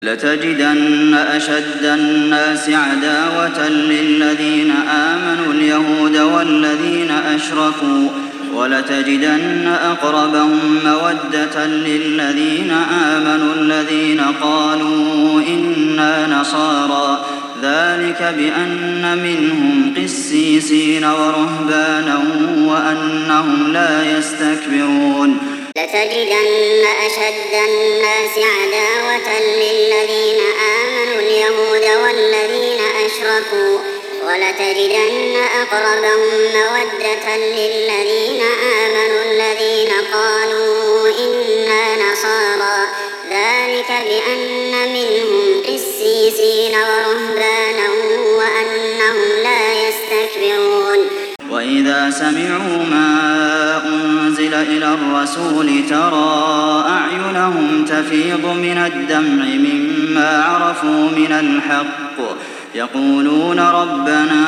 لتجدن أشد الناس عداوة للذين آمنوا اليهود والذين أشركوا ولتجدن أقربهم مودة للذين آمنوا الذين قالوا إنا نصارى ذلك بأن منهم قسيسين ورهبانا وأنهم لا يستكبرون لتجدن أشد الناس عداوة للذين آمنوا اليهود والذين أشركوا ولتجدن أقربهم مودة للذين آمنوا الذين قالوا إنا نصارى ذلك بأن منهم قسيسين ورهبانا وأنهم لا يستكبرون وإذا سمعوا ما أنزل إلى الرسول ترى أعينهم تفيض من الدمع مما عرفوا من الحق يقولون ربنا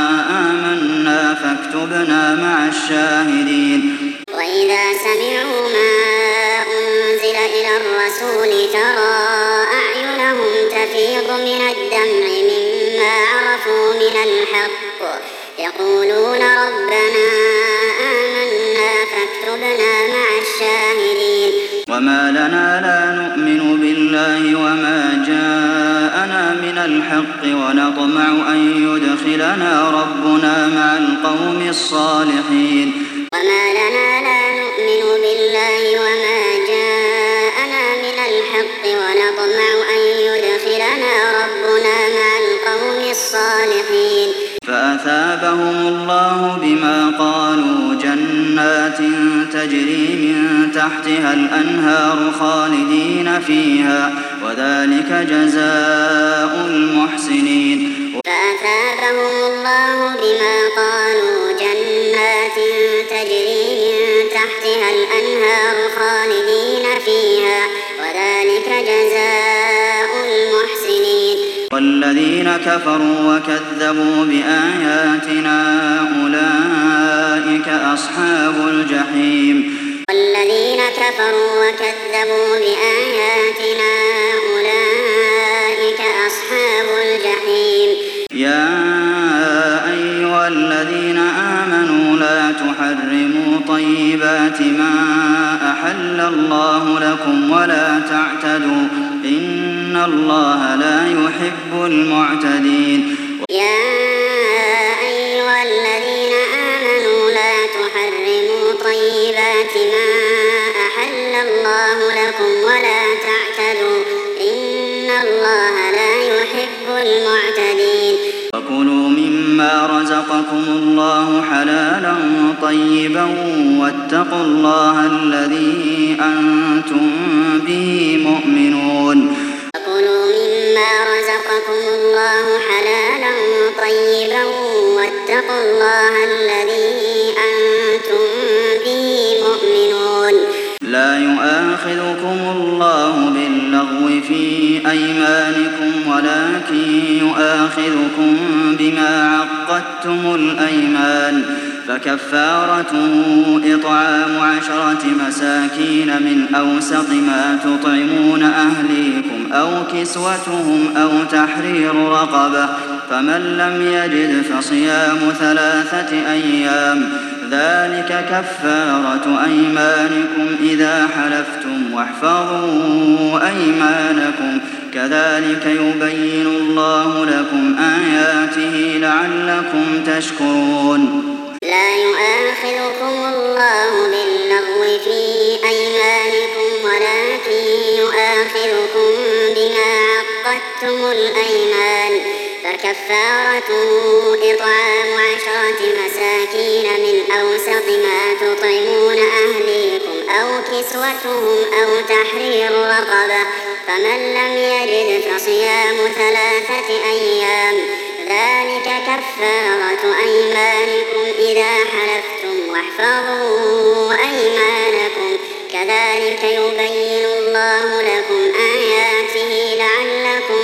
آمنا فاكتبنا مع الشاهدين وإذا سمعوا ما أنزل إلى الرسول ترى أعينهم تفيض من الدمع مما عرفوا من الحق يقولون ربنا آمنا فاكتبنا مع الشاهدين وما لنا لا نؤمن بالله وما جاءنا من الحق ونطمع أن يدخلنا ربنا مع القوم الصالحين وما لنا لا نؤمن بالله وما جاءنا من الحق ونطمع أن يدخلنا ربنا مع القوم الصالحين فأثابهم الله بما قالوا جنات تجري من تحتها الأنهار خالدين فيها وذلك جزاء المحسنين فأثابهم الله بما قالوا جنات تجري من تحتها الأنهار خالدين فيها وذلك جزاء المحسنين والذين كفروا وكذبوا بآياتنا أولئك أصحاب الجحيم والذين كفروا وكذبوا بآياتنا أولئك أصحاب الجحيم يا أيها الذين آمنوا لا تحرموا طيبات ما أحل الله لكم ولا تعتدوا إن الله لا يحب المعتدين يا أيها الذين آمنوا لا تحرموا طيبات ما أحل الله لكم ولا تعتدوا إن الله لا يحب المعتدين وكلوا مما رزقكم الله حلالا طيبا واتقوا الله الذي أنتم به مؤمنون وكلوا مما رزقكم الله حلالا طيبا واتقوا الله الذي أنتم به مؤمنون لا يؤاخذكم الله باللغو في أيمانكم ولكن يؤاخذكم بما عقدتم الأيمان فكفارته إطعام 10 مساكين من أوسط ما تطعمون أهليكم أو كسوتهم أو تحرير رقبة فمن لم يجد فصيام 3 أيام ذلك كفارة أيمانكم إذا حلفتم واحفظوا أيمانكم كذلك يبين الله لكم آياته لعلكم تشكرون لا يؤاخذكم الله باللغو في أيمانكم ولكن يؤاخذكم بما عقدتم الأيمان فكفارته إطعام 10 مساكين من أوسط ما تطعمون أهليكم أو كسوتهم أو تحرير رقبة فمن لم يجد فصيام 3 أيام ذلك كفارة أيمانكم إذا حلفتم واحفظوا أيمانكم كذلك يبين الله لكم آياته لعلكم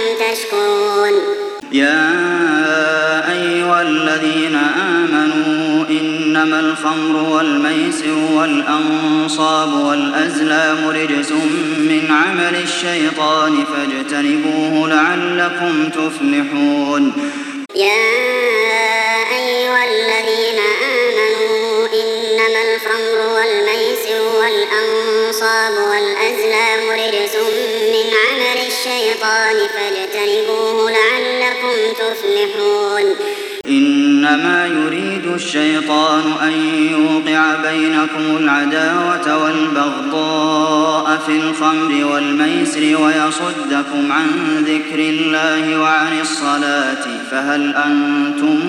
تشكرون يا أيها الذين آمنوا إن إنما الخمر والميسر والأنصاب والأزلام رجس من عمل الشيطان فاجتنبوه لعلكم تفلحون. يا أيها الذين آمنوا إنما الخمر والميسر والأنصاب والأزلام رجس من عمل الشيطان فاجتنبوه لعلكم تفلحون. إنما يريد الشيطان أن يوقع بينكم العداوة والبغضاء في الخمر والميسر ويصدكم عن ذكر الله وعن الصلاة فهل أنتم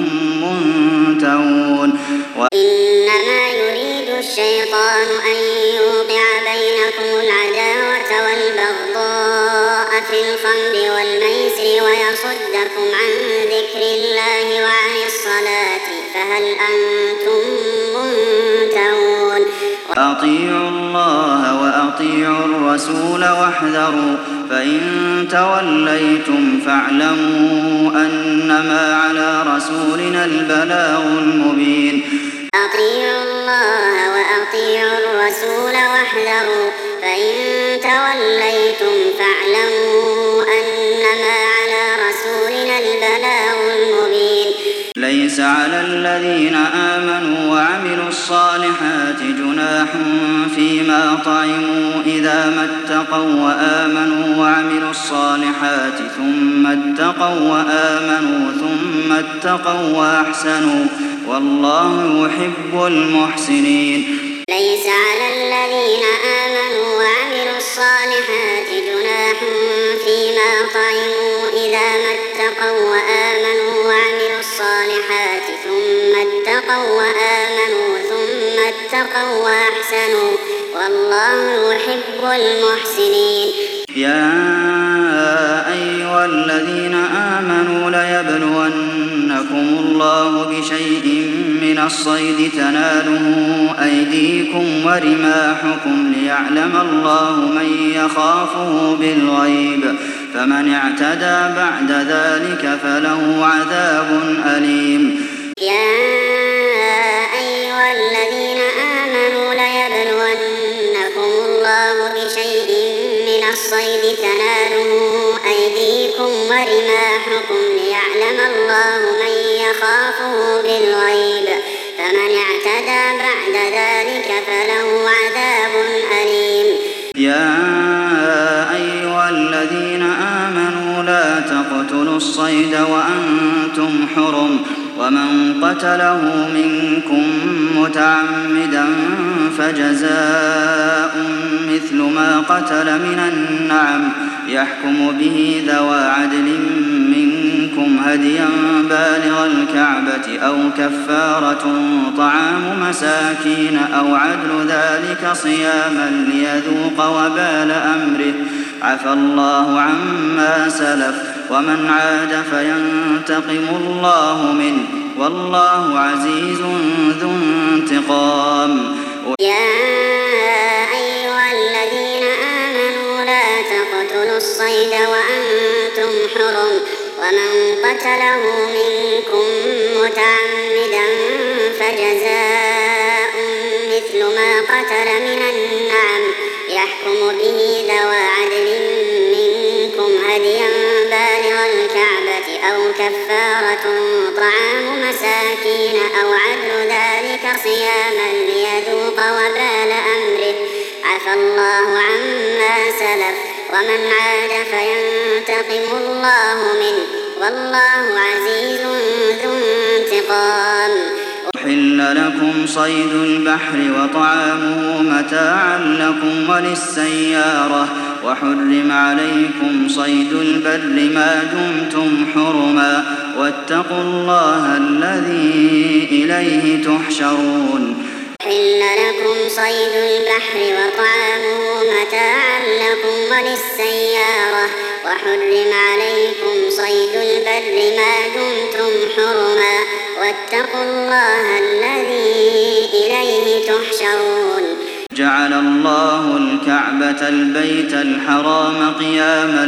منتهون. إنما يريد الشيطان أن يوقع بينكم العداوة والبغضاء في الخمر والميسر ويصدكم عن ذكر الله وعن الصلاة فهل أنتم منتهون. أطيعوا الله وأطيعوا الرسول واحذروا فإن توليتم فاعلموا أنما على رسولنا البلاغ المبين. أطيعوا الله وأطيعوا الرسول واحذروا فإن توليتم فاعلموا أنما على رسولنا البلاغ المبين. ليس على الذين آمنوا وعملوا الصالحات جناح فيما طعموا إذا ما اتقوا وآمنوا وعملوا الصالحات ثم اتقوا وآمنوا ثم اتقوا وأحسنوا والله يحب المحسنين. ليس على الذين آمنوا وعملوا الصالحات جناح فيما طعموا إذا ما اتقوا وآمنوا وعملوا الصالحات ثم اتقوا وآمنوا ثم اتقوا وأحسنوا والله يحب المحسنين. يا أيها الذين آمنوا ليبلونكم الله بشيء من الصيد تناله أيديكم ورماحكم ليعلم الله من يخافه بالغيب فمن اعتدى بعد ذلك فله عذاب أليم. يا أيها الذين آمنوا ليبلونكم الله بشيء من الصيد تناله أيديكم ورماحكم ليعلم الله من يخافه بالغيب فمن اعتدى بعد ذلك فله عذاب أليم. يا أيها الذين آمنوا لا تقتلوا الصيد وأنتم حرم ومن قتله منكم متعمدا فجزاء مثل ما قتل من النعم يحكم به ذوى عدل منكم هديا بالغ الكعبة أو كفارة طعام مساكين أو عدل ذلك صياما ليذوق وبال أمره عفى الله عما سلف ومن عاد فينتقم الله منه والله عزيز ذو انتقام. يا أيها الذين آمنوا لا تقتلوا الصيد وأنتم حرم ومن قتله منكم متعمدا فجزاء مثل ما قتل من النعم يحكم به ذوى عدل منكم هديا بالغ الكعبة أو كفارة طعام مساكين أو عدل ذلك صياما ليذوق وبال أمره عفى الله عما سلف ومن عاد فينتقم الله منه والله عزيز ذو انتقام. أحل لكم صيد البحر وطعامه متاعا لكم وللسيارة وحرم عليكم صيد البر ما دمتم حرما واتقوا الله الذي إليه تحشرون. أحل لكم صيد البحر وطعامه متاعا لكم وللسيارة وحرم عليكم صيد البر ما دمتم حرما واتقوا الله الذي إليه تحشرون. جعل الله الكعبة البيت الحرام قياما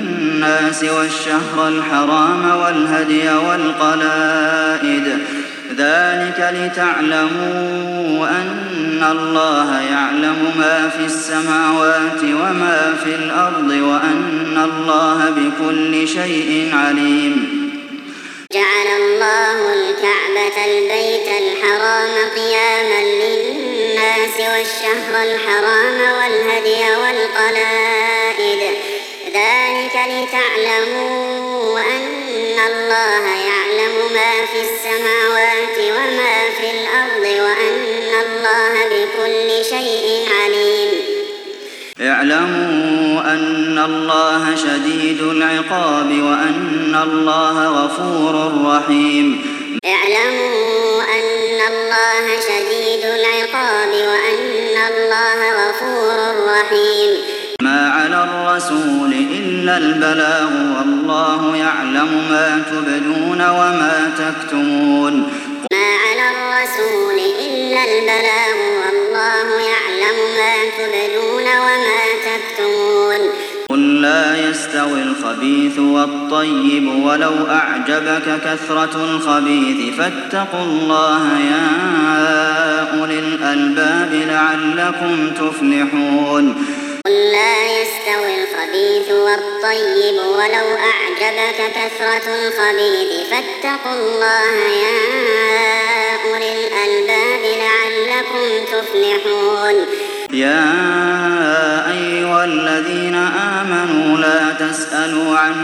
للناس والشهر الحرام والهدي والقلائد ذلك لتعلموا أن الله يعلم ما في السماوات وما في الأرض وأن الله بكل شيء عليم. جعل الله الكعبة البيت الحرام قياما للناس والشهر الحرام والهدي والقلائد ذلك لتعلموا أن الله يعلم ما في السماوات وما في الأرض وأن الله بكل شيء عليم. اعلموا أن الله شديد العقاب وأن الله غفور رحيم. اعلموا أن الله شديد العقاب وأن الله غفور رحيم. ما على الرسول إلا البلاغ والله يعلم ما تبدون وما تكتمون. ما على الرسول إلا البلاغ والله يعلم ما تبدون وما تكتمون. قل لا يستوي الخبيث والطيب ولو أعجبك كثرة الخبيث فاتقوا الله يا أولي الألباب لعلكم تفلحون. قل لا يستوي الخبيث والطيب ولو أعجبك كثرة الخبيث فاتقوا الله يا أولي الألباب لعلكم تفلحون. يا أيها الذين آمنوا لا تسألوا عن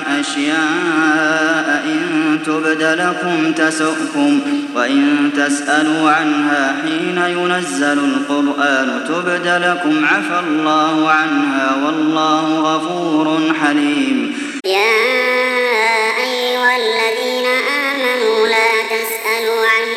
أشياء إن تبد لكم تسؤكم وإن تسألوا عنها حين ينزل القرآن تبد لكم عفى الله عنها والله غفور حليم. يا أيها الذين آمنوا لا تسألوا عن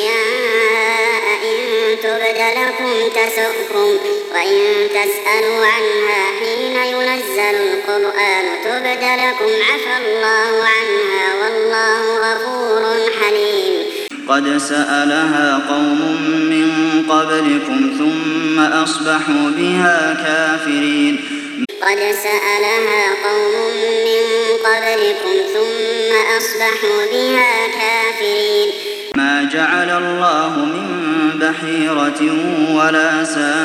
أشياء إن تبد لكم تسؤكم وإن تسألوا عنها حين ينزل القرآن تبد لكم عفى الله عنها والله غفور حليم. قد سألها قوم من قبلكم ثم أصبحوا بها كافرين. قد سألها قوم من قبلكم ثم أصبحوا بها كافرين. ما جعل الله من بحيرة ولا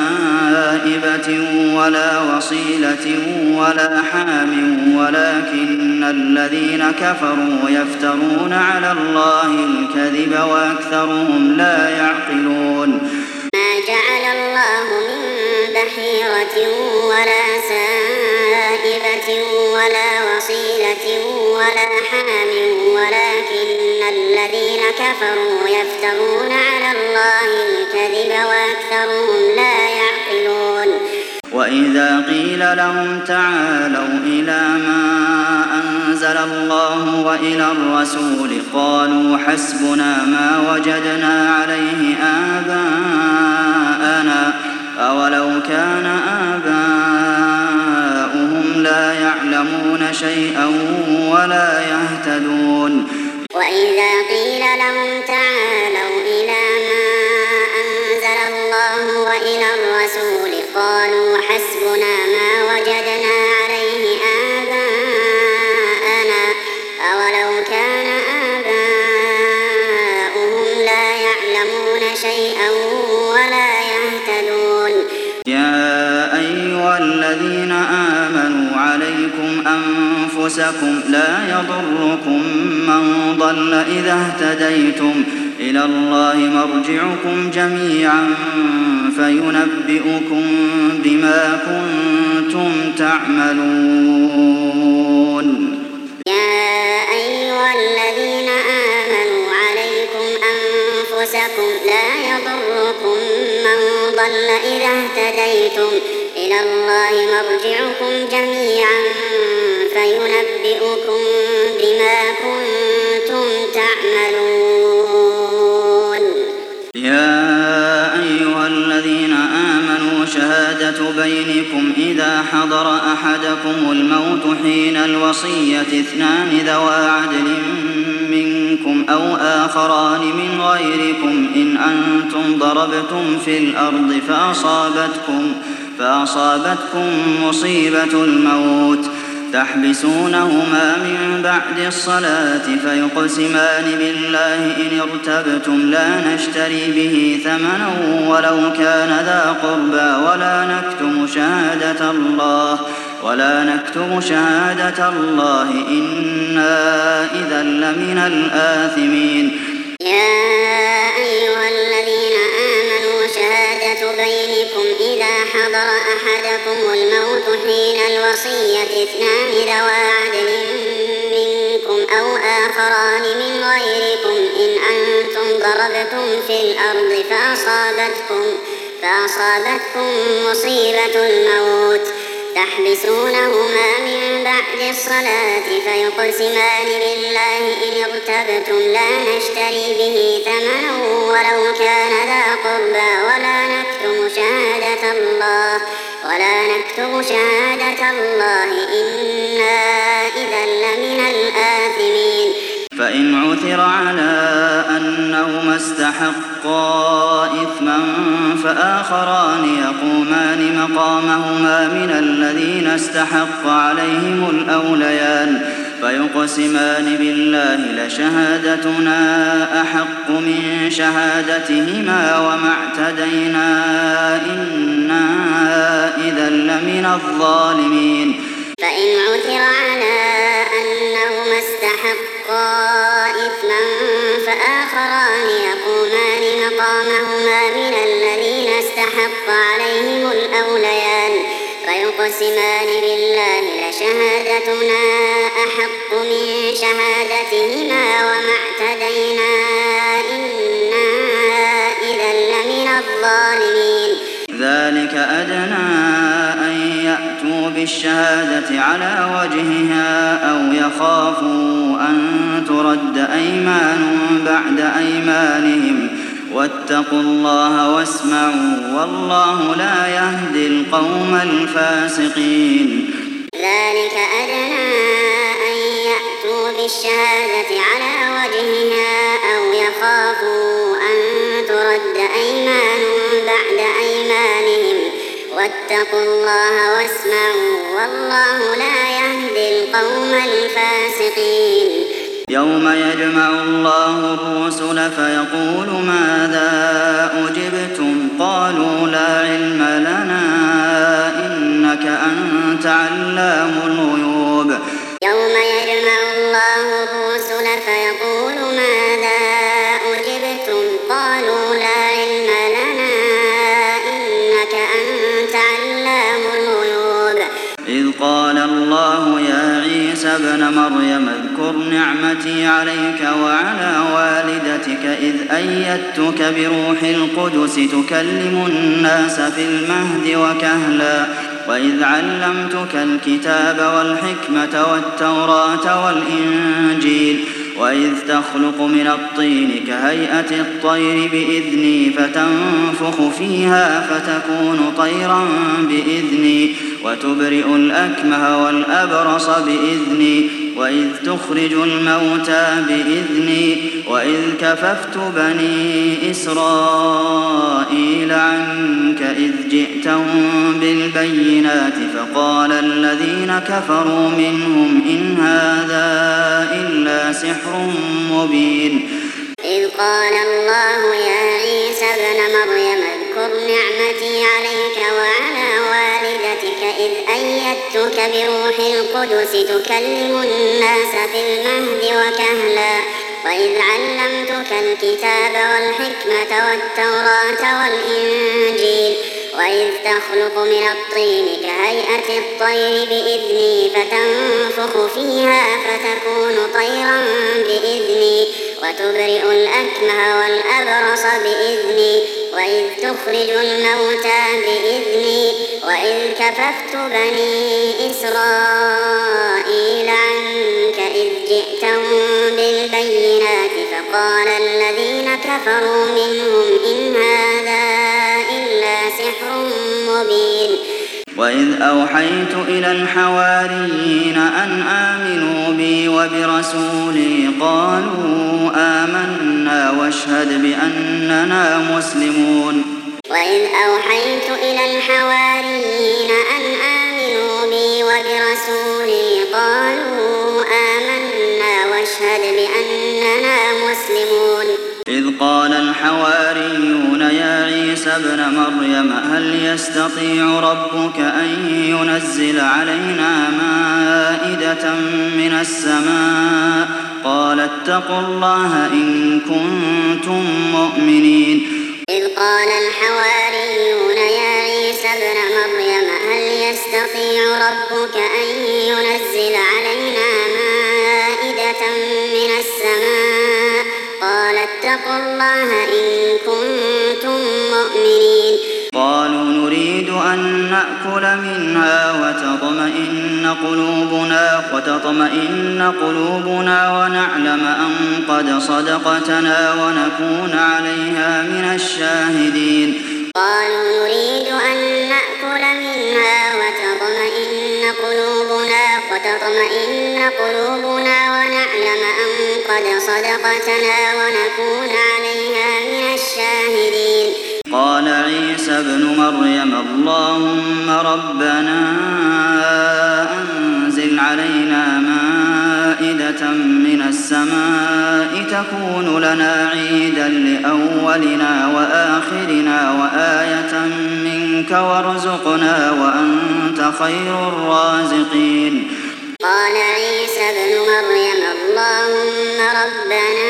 سائبة ولا وصيلة ولا حام ولكن الذين كفروا يفترون على الله الكذب وأكثرهم لا يعقلون. ما جعل الله من بحيرة ولا سائبة ولا وصيلة ولا حام ولكن الذين كفروا يفترون على الله الكذب وأكثرهم لا يعقلون. وإذا قيل لهم تعالوا إلى ما أنزل الله وإلى الرسول قالوا حسبنا ما وجدنا عليه آباءنا أولو كان آباؤهم لا يعلمون شيئا ولا يهتدون. وإذا قيل لهم تعالوا إلى ما أنزل الله وإلى الرسول قالوا حسبنا ما وجدنا عليه آباءنا أولو كان آباؤهم لا يعلمون شيئا ولا يهتدون. يا أيها الذين آمنوا عليكم أنفسكم لا يضركم من ضل إذا اهتديتم إلى الله مرجعكم جميعا فينبئكم بما كنتم تعملون. يا أيها الذين آمنوا عليكم أنفسكم لا يضركم من ضل إذا اهتديتم إلى الله مرجعكم جميعا فينبئكم بما كنتم تعملون. يا أيها الذين آمنوا شهادة بينكم إذا حضر أحدكم الموت حين الوصية اثنان ذوى عدل منكم أو آخران من غيركم إن أنتم ضربتم في الأرض فأصابتكم مصيبة الموت تحبسونهما من بعد الصلاة فيقسمان بالله إن ارتبتم لا نشتري به ثمنا ولو كان ذا قربى ولا نكتم شهادة الله إنا إذا لمن الآثمين. يا أيها الذين آمنوا شهادة بينكم إذا حضر أحدكم الموت حين الوصية اثنان ذوى عدل منكم أو آخران من غيركم إن أنتم ضربتم في الأرض فأصابتكم مصيبة الموت تحبسونهما من بعد الصلاة فيقسمان بالله إن ارتبتم لا نشتري به ثمنا ولو كان ذا قربى ولا نكتم شهادة الله إنا إذا لمن الآثمين. فإن عثر على أنهما استحقا إثما فآخران يقومان مقامهما من الذين استحق عليهم الأوليان فيقسمان بالله لشهادتنا أحق من شهادتهما وما اعتدينا إنا إذا لمن الظالمين. فإن عثر على أنهما استحقا إثما فآخران يقومان مقامهما من الذين استحق عليهم الأوليان فيقسمان بالله لشهادتنا أحق من شهادتهما وما اعتدينا إنا إذا لمن الظالمين. ذلك أدنى أن يأتوا بالشهادة على وجهها أو يخافوا أن ترد أيمان بعد أيمانهم واتقوا الله واسمعوا والله لا يهدي القوم الفاسقين. ذلك أدنى أن يأتوا بالشهادة على وجهها أو يخافوا أن ترد أيمان بعد أيمانهم واتقوا الله واسمعوا والله لا يهدي القوم الفاسقين. يوم يجمع الله الرسل فيقول ماذا أجبتم قالوا لا علم لنا إنك أنت علام الغيوب. يوم يجمع الله الرسل فيقول ماذا أجبتم قالوا لا علم لنا إنك أنت علام الغيوب. إذ قال الله يا عيسى ابن مريم اذكر نعمتي عليك وعلى والدتك إذ أيدتك بروح القدس تكلم الناس في المهد وكهلا وإذ علمتك الكتاب والحكمة والتوراة والإنجيل وإذ تخلق من الطين كهيئة الطير بإذني فتنفخ فيها فتكون طيرا بإذني وتبرئ الأكمه والأبرص بإذني وإذ تخرج الموتى بإذني وإذ كففت بني إسرائيل عنك إذ جئتهم بالبينات فقال الذين كفروا منهم إن هذا إلا سحر مبين. إذ قال الله يا عيسى ابن مريم اذكر نعمتي عليك وعلى والدتك إذ أيدتك بروح القدس تكلم الناس في المهد وكهلا وإذ علمتك الكتاب والحكمة والتوراة والإنجيل وإذ تخلق من الطين كهيئة الطير بإذني فتنفخ فيها فتكون طيرا بإذني وتبرئ الأكمه والأبرص بإذني وإذ تخرج الموتى بإذني وإذ كففت بني إسرائيل عنك إذ جئتهم بالبينات فقال الذين كفروا منهم إن هذا إلا سحر مبين. وإذ أوحيت إلى الحواريين أن آمنوا بي وبرسولي قالوا آمنا واشهد بأننا مسلمون. وإذ أوحيت إلى الحواريين أن آمنوا بي وبرسولي واشهد بأننا مسلمون إذ قال الحواريون يا عيسى ابن مريم هل يستطيع ربك أن ينزل علينا مائدة من السماء قال اتقوا الله إن كنتم مؤمنين إذ قال الحواريون يا عيسى ابن مريم هل يستطيع ربك أن ينزل علينا مائدة من السماء قال اتقوا الله إن كنتم مؤمنين قالوا نريد أن نأكل منها وتطمئن قلوبنا ونعلم أن قد صدقتنا ونكون عليها من الشاهدين قالوا نريد أن نأكل منها وتطمئن قلوبنا ونعلم أن قد صدقتنا ونكون عليها من الشاهدين قال عيسى ابن مريم اللهم ربنا أنزل علينا مائدة من السماء تكون لنا عيدا لأولنا وآخرنا وآية منك وارزقنا وأنت خير الرازقين قال عيسى ابن مريم اللهم ربنا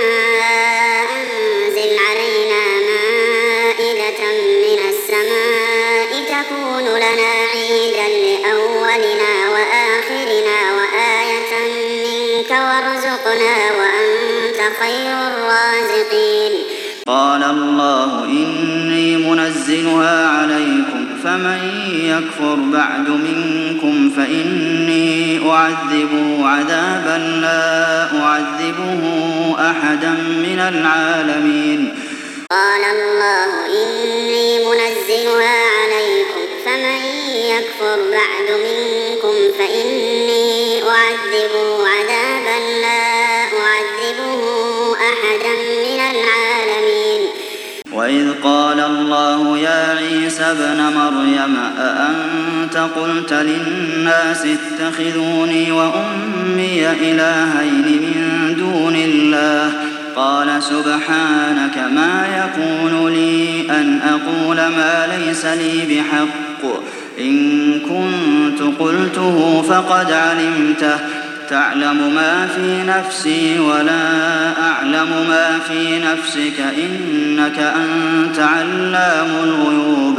أنزل علينا مائدة من السماء تكون لنا عيدا لأولنا وآخرنا وآية منك وارزقنا وأنت خير الرازقين قال الله إني منزلها عليكم فمن يكفر بعد منكم فإني أعذبه عذابا لا أعذبه أحدا من العالمين قال الله إني منزلها عليكم فمن يكفر بعد منكم فإني أعذبه عذابا لا أعذبه أحدا من العالمين وإذ قال الله يا عيسى ابن مريم أأنت قلت للناس اتخذوني وأمي إلهين من دون الله قال سبحانك ما يكون لي أن أقول ما ليس لي بحق إن كنت قلته فقد علمته تعلم ما في نفسي ولا أعلم ما في نفسك إنك أنت علام الغيوب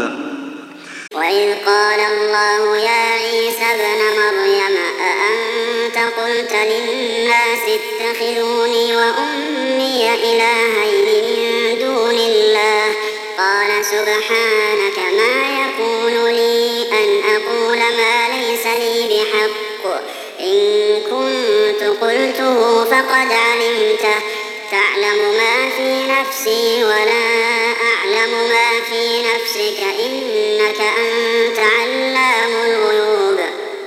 وإذ قال الله يا عيسى ابن مريم أأنت قلت للناس اتخذوني وأمي إلهين من دون الله قال سبحانك ما يكون لي أن أقول ما ليس لي بحق إن كنت قلته فقد علمته تعلم ما في نفسي ولا أعلم ما في نفسك إنك أنت علام الغيوب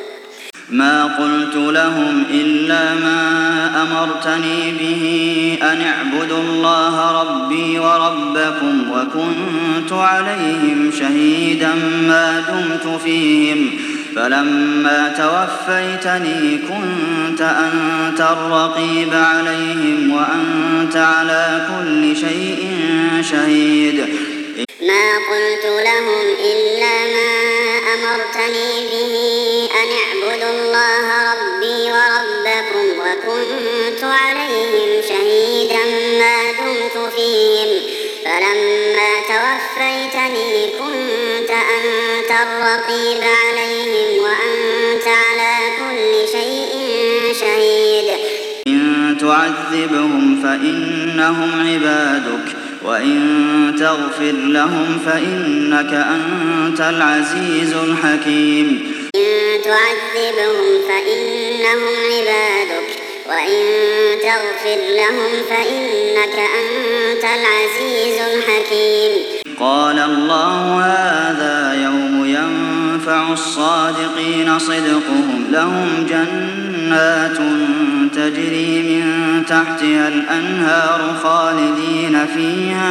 ما قلت لهم إلا ما أمرتني به أن اعبدوا الله ربي وربكم وكنت عليهم شهيدا ما دمت فيهم فلما توفيتني كنت أنت الرقيب عليهم وأنت على كل شيء شهيد ما قلت لهم إلا ما أمرتني به أن اعبدوا الله ربي وربكم وكنت عليهم شهيدا ما دمت فيهم فلما توفيتني كنت أنت الرقيب عليهم وأنت على كل شيء شهيد إن تعذبهم فإنهم عبادك وإن تغفر لهم فإنك أنت العزيز الحكيم إن تعذبهم فإنهم عبادك وإن تغفر لهم فإنك أنت العزيز الحكيم قال الله هذا يوم ينفع الصادقين صدقهم لهم جنات تجري من تحتها الأنهار خالدين فيها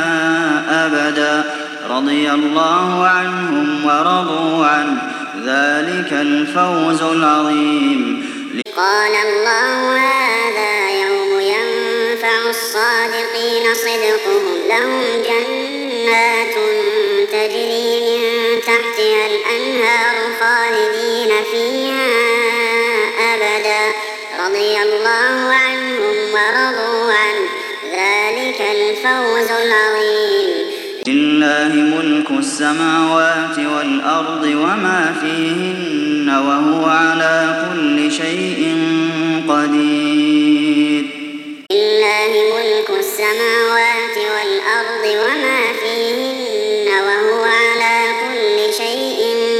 أبدا رضي الله عنهم ورضوا عنه ذلك الفوز العظيم قال الله هذا صدقهم لهم جنات تجري من تحتها الأنهار خالدين فيها أبدا رضي الله عنهم ورضوا عنه ذلك الفوز العظيم. لله ملك السماوات والأرض وما فيهن وهو على كل شيء قدير. لله ملك السماوات والأرض وما فيهن وهو على كل شيء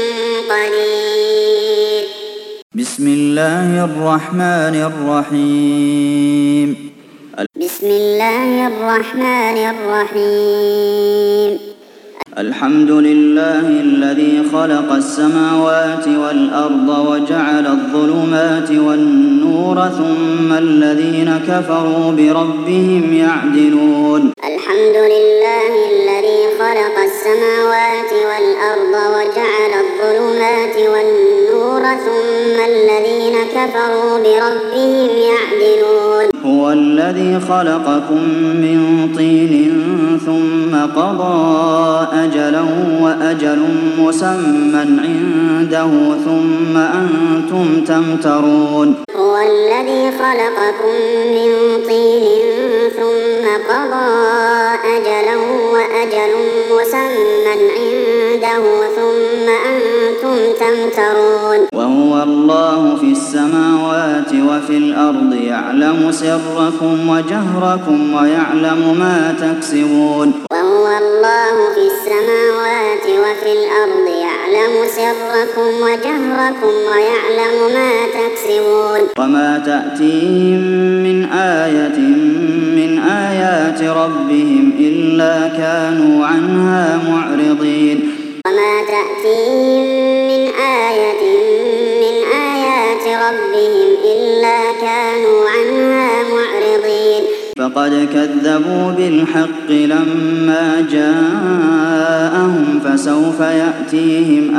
قدير. بسم الله الرحمن الرحيم. بسم الله الرحمن الرحيم. الحمد لله الذي خلق السماوات والأرض وجعل الظلمات والنور ثم الذين كفروا بربهم يعدلون. الحمد لله الذي خلق السماوات والأرض وجعل الظلمات والنور ثم الذين كفروا بربهم يعدلون. هو الذي خلقكم من طين ثم قضى أجلا وأجل مسمى عنده ثم أنتم تمترون. هو الذي خلقكم من طين ثم قضى أجلا وأجل مسمى عنده ثم أنتم تمترون. وهو الله في السماوات وفي الأرض يعلم سركم وجهركم ويعلم ما تكسبون. وهو الله في السماوات وفي الأرض يعلم سركم وجهركم ويعلم ما تكسبون. وما تأتيهم من آية من آيات ربهم إلا كانوا عنها معرضين. وما تأتيهم من آية من آيات ربهم إلا كانوا عنها معرضين. فقد كذبوا بالحق لما جاءهم فسوف يأتيهم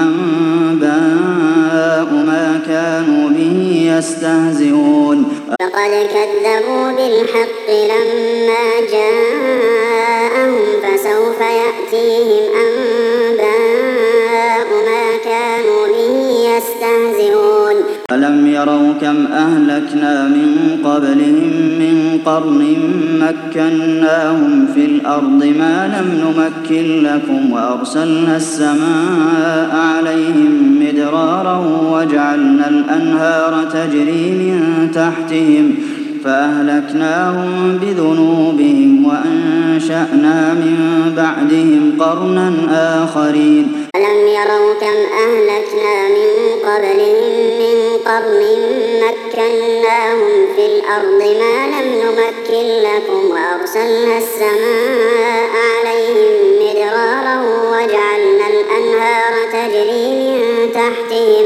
أنباء ما كانوا به يستهزئون. فقد كذبوا بالحق لما جاءهم فسوف يأتيهم أنباء ما كانوا به يستهزئون. ألم يروا كم أهلكنا من قبلهم من قرن مكناهم في الأرض ما لم نمكن لكم وأرسلنا السماء عليهم مدرارا وجعلنا الأنهار تجري من تحتهم فأهلكناهم بذنوبهم وأنشأنا من بعدهم قرنا آخرين. ألم يروا كم أهلكنا من قبلهم من قرن مكناهم في الأرض ما لم نمكن لكم وأرسلنا السماء عليهم مدرارا وجعلنا الأنهار تجري من تحتهم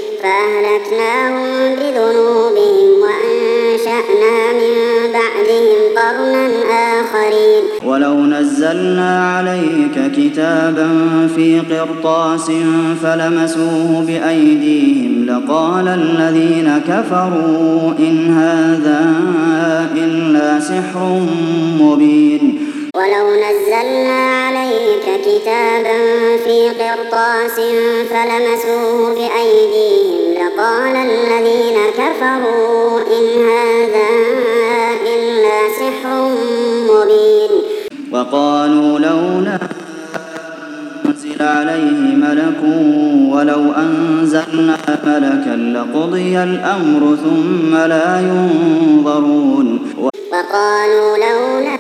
فأهلكناهم بذنوبهم وأنشأنا من بعدهم قرنا آخرين. ولو نزلنا عليك كتابا في قرطاس فلمسوه بأيديهم لقال الذين كفروا إن هذا إلا سحر مبين. ولو نزلنا عليك كتابا في قرطاس فلمسوه بأيديهم لقال الذين كفروا إن هذا إلا سحر مبين. وقالوا لولا أنزل عليه ملك ولو أنزلنا ملكا لقضي الأمر ثم لا ينظرون. وقالوا لولا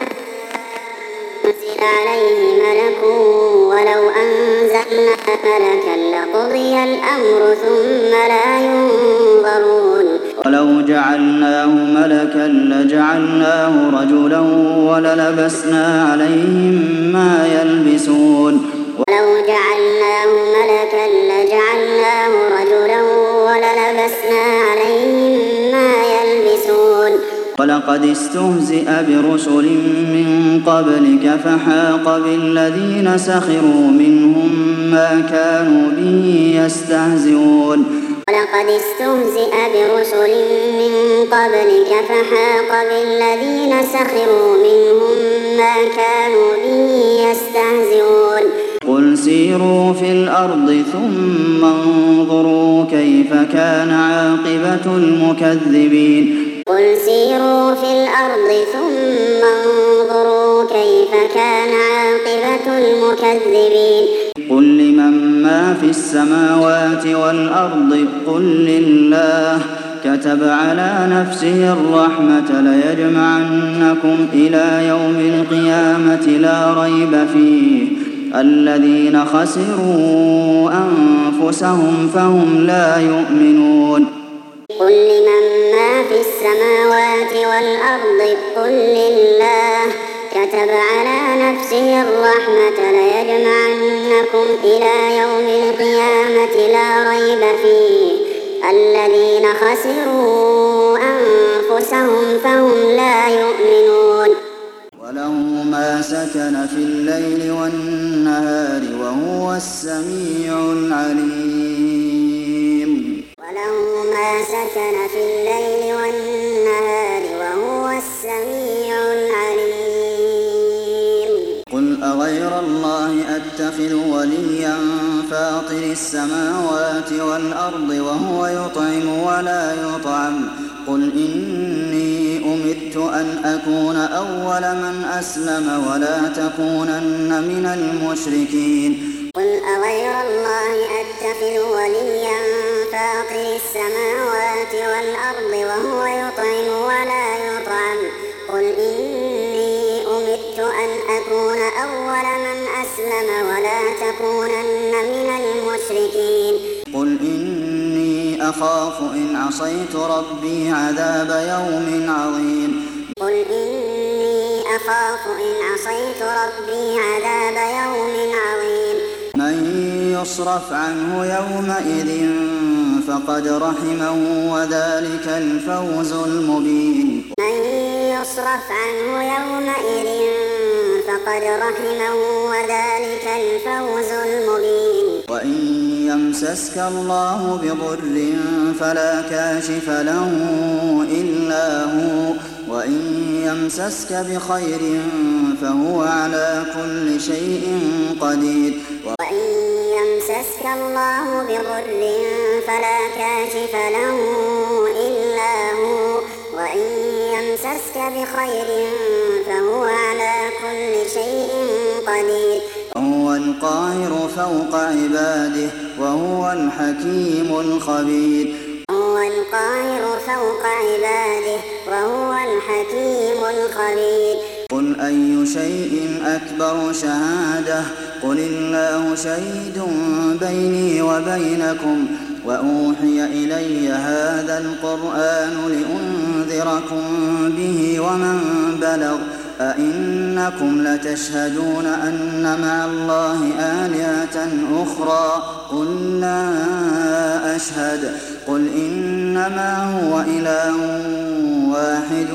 أنزل عليه ملك ولو أنزلنا ملكا لقضي الأمر ثم لا ينظرون. ولو جعلناه ملكا لجعلناه رجلا وللبسنا عليهم ما يلبسون. ولو جعلناه ملكا لجعلناه رجلا وللبسنا عليهم ما يلبسون. ولقد استهزئ برسل من قبلك فحاق بالذين سخروا منهم ما كانوا به يستهزئون. ولقد استهزئ برسل من قبلك فحاق بالذين سخروا منهم ما كانوا به يستهزئون قل سيروا في الأرض ثم انظروا كيف كان عاقبة المكذبين قل سيروا في الأرض ثم انظروا كيف كان عاقبة المكذبين قل لمن ما في السماوات والأرض قل لله كتب على نفسه الرحمة ليجمعنكم إلى يوم القيامة لا ريب فيه الذين خسروا أنفسهم فهم لا يؤمنون قل لمن ما في السماوات والأرض قل لله كتب على نفسه الرحمة ليجمعنكم إلى يوم القيامة لا ريب فيه الذين خسروا أنفسهم فهم لا يؤمنون وله ما سكن في الليل والنهار وهو السميع العليم وله ما سكن في الليل والنهار وهو السميع العليم قل أغير الله أتخذ وليا فاطر السماوات والأرض وهو يطعم ولا يطعم قل إني أمرت أن أكون أول من أسلم ولا تكونن من المشركين قل أغير الله أتخذ وليا فاطر السماوات والأرض وهو يطعم ولا يطعم قل إني أمرت أن أكون أول من أسلم ولا تكونن من المشركين قل إني أخاف إن عصيت ربي عذاب يوم عظيم قل إني أخاف إن عصيت ربي عذاب يوم عظيم من يصرف عنه يومئذ فقد رحمه وذلك الفوز المبين من يصرف عنه يومئذ فقد رحمه وذلك الفوز المبين وإن يمسسك الله بضر فلا كاشف له إلا هو وإن يمسسك بخير فهو على كل شيء قدير وإن يمسسك الله بضر فلا كاشف له إلا هو وإن يمسسك بخير فهو على كل شيء قدير هو القاهر فوق عباده وهو الحكيم الخبير هو القاهر فوق عباده وهو الحكيم الخبير قل أي شيء أكبر شهادة قل الله شهيد بيني وبينكم وأوحي إلي هذا القرآن لأنذركم به ومن بلغ أئنكم لتشهدون أن مع الله آلهة أخرى قل لا أشهد قل إنما هو إله واحد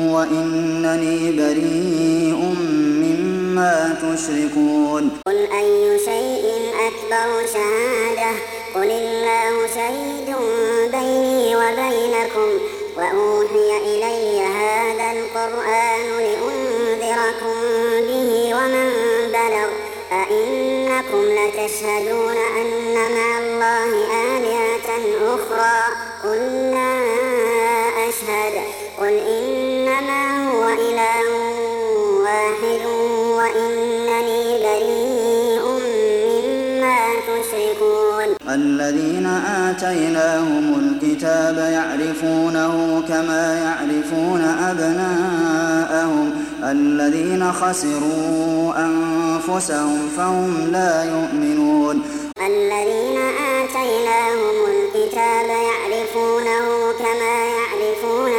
وإنني بريء مما تشركون قل أي شيء أكبر شهادة قل الله شهيد بيني وبينكم وأوحي إلي هذا القرآن لأنذركم به ومن بلغ أئنكم لتشهدون أن مع الله آلهة أخرى قل لا أشهد قل إنما هو إله واحد وإنني بريء مما تشركون الذين آتيناهم الكتاب يعرفونه كما يعرفون أبناءهم الذين خسروا أنفسهم فهم لا يؤمنون الذين آتيناهم الكتاب يعرفونه كما يعرفون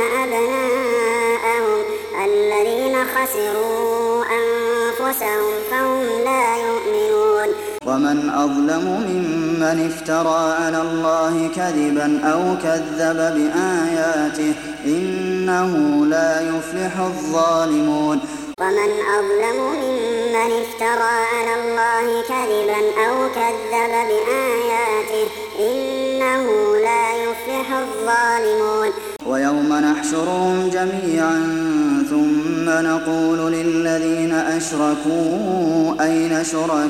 أبناءهم الذين خسروا أنفسهم فهم لا يؤمنون ومن أظلم ممن افترى على الله كذبا أو كذب بآياته إنه لا يفلح الظالمون ومن أظلم ممن افترى على الله كذبا أو كذب بآياته إنه إنه لا يفلح الظالمون ويوم نحشرهم جميعا ثم نقول للذين أشركوا أين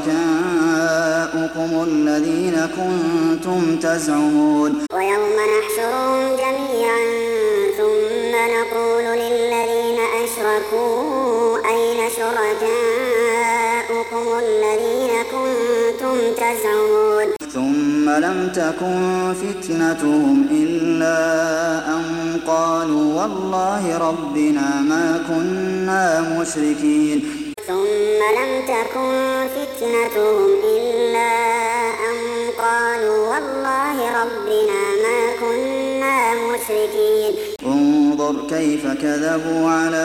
شركاؤكم الذين كنتم تزعمون ويوم نحشرهم جميعا ثم نقول للذين أشركوا أين شركاؤكم الذين كنتم تزعمون ثم لم تكن فتنتهم إلا أن قالوا والله ربنا ما كنا مشركين ثم لم تكن فتنتهم إلا أن قالوا والله ربنا ما كنا مشركين انظر كيف كذبوا على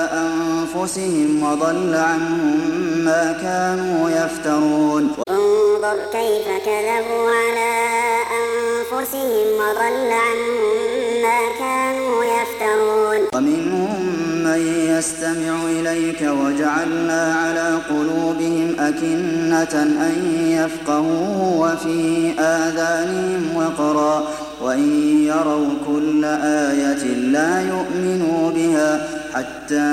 أنفسهم وضل عنهم ما كانوا يفترون انظر كيف كذبوا على أنفسهم وضل عنهم ما كانوا يفترون ومنهم من يستمع إليك وجعلنا على قلوبهم أكنة أن يفقهوا وفي آذانهم وقرا وإن يروا كل آية لا يؤمنوا بها حتى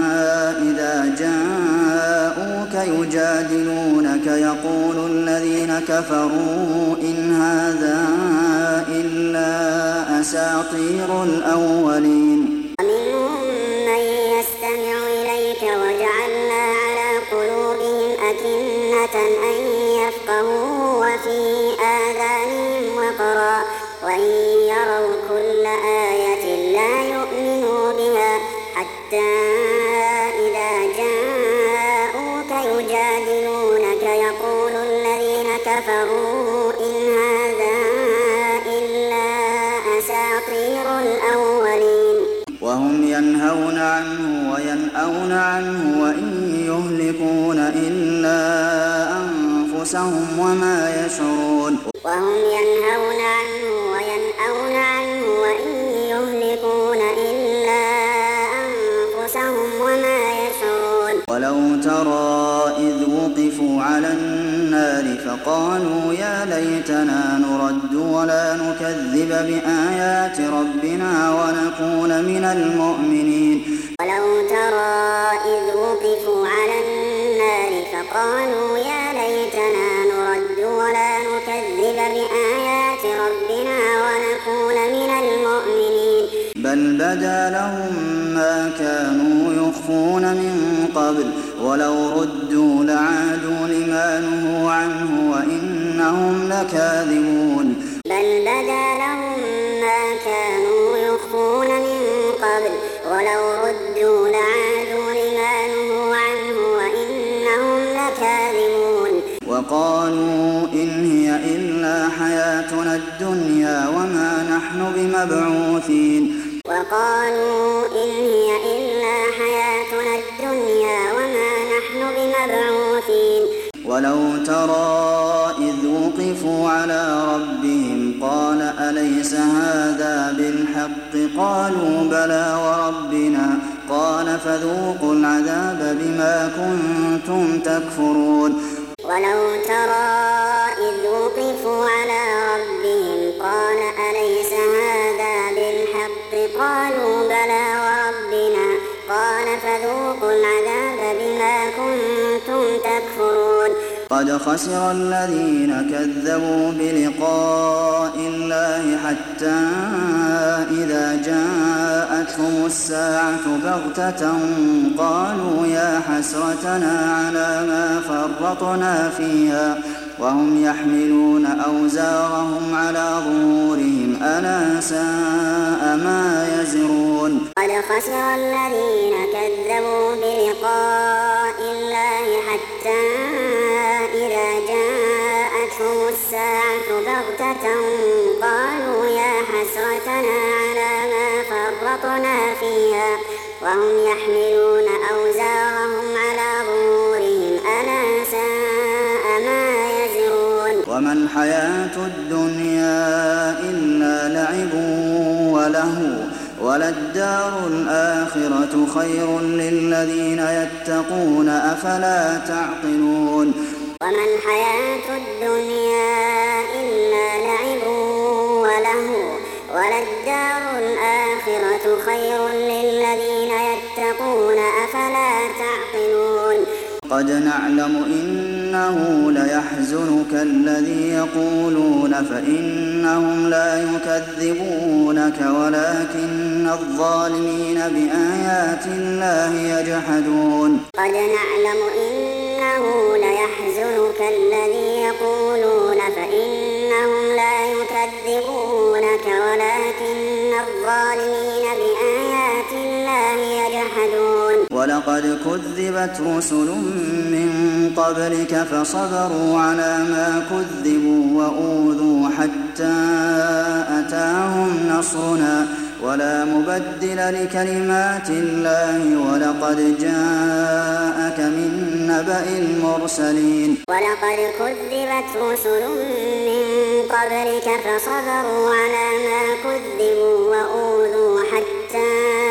إذا جاءوك يجادلونك يقول الذين كفروا إن هذا إلا أساطير الأولين ومنهم من يستمع إليك وجعلنا على قلوبهم أكنة أن يفقهوا وفي آذانهم وقرا وإن يروا كل آية لا يؤمنوا بها حتى إذا جاءوك يجادلونك يقول الذين كفروا إن هذا إلا أساطير الأولين وهم ينهون عنه وينأون عنه وإن يهلكون إلا أنفسهم وما يشعرون وهم ينهون عنه وينأون عنه وإن يهلكون إلا أنفسهم وما يشعرون ولو ترى إذ وقفوا على النار فقالوا يا ليتنا نرد ولا نكذب بآيات ربنا ونكون من المؤمنين ولو ترى إذ وقفوا على النار فقالوا يا ليتنا نرد ولا نكذب بآيات ربنا ونكون من المؤمنين بل بدا لهم ما كانوا يخفون من قبل ولو ردوا لعادوا لما نهوا عنه وإنهم لكاذبون بل بدا لهم ما كانوا يخفون من قبل ولو ردوا لعادوا لما نهوا عنه وإنهم لكاذبون وقالوا إن هي إلا حياتنا الدنيا وما نحن بمبعوثين وقالوا إن هي إلا حياتنا الدنيا وما نحن بمبعوثين ولو ترى إذ وقفوا على ربهم قال أليس هذا بالحق قالوا بلى وربنا قال فذوقوا العذاب بما كنتم تكفرون ولو ترى إذ وقفوا على ربهم قال أليس هذا بالحق قالوا بلى وربنا قال فذوقوا العذاب بما كنتم تكفرون قد خسر الذين كذبوا بلقاء الله حتى إذا جاءتهم الساعة بغتة قالوا يا حسرتنا على ما فرطنا فيها وهم يحملون أوزارهم على ظهورهم ألا ساء ما يزرون قد خسر الذين كذبوا بلقاء الله حتى إذا جاءتهم الساعة بغتة قالوا يا حسرتنا على ما فرطنا فيها وهم يحملون أوزارهم على ظهورهم ألا ساء ما يزرون وما الحياة الدنيا إلا لعب ولهو وللدار الآخرة خير للذين يتقون أفلا تعقلون وما الحياة الدنيا إلا لعب له وللدار الآخرة خير للذين يتقون أفلا تعقلون قد نعلم إنه ليحزنك الذي يقولون فإنهم لا يكذبونك ولكن الظالمين بآيات الله يجحدون قد نعلم إنه ليحزنك الذي يقولون فإنهم لا يكذبونك ولكن الظالمين بآيات الله يجحدون ولقد كذبت رسل من قبلك فصبروا على ما كذبوا وأوذوا حتى أتاهم نصرنا ولا مبدل لكلمات الله ولقد جاءك من نبأ المرسلين ولقد كذبت رسل من قبلك فصبروا على ما كذبوا وأوذوا حتى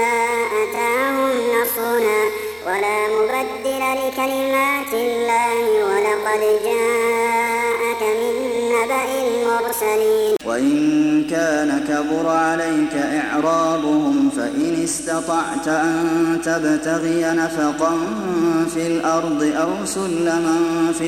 أتاهم نصرنا ولا مبدل لكلمات الله ولقد جاءك من نبأ المرسلين وإن كان كبر عليك إعراضهم فإن استطعت أن تبتغي نفقا في الأرض أو سلما في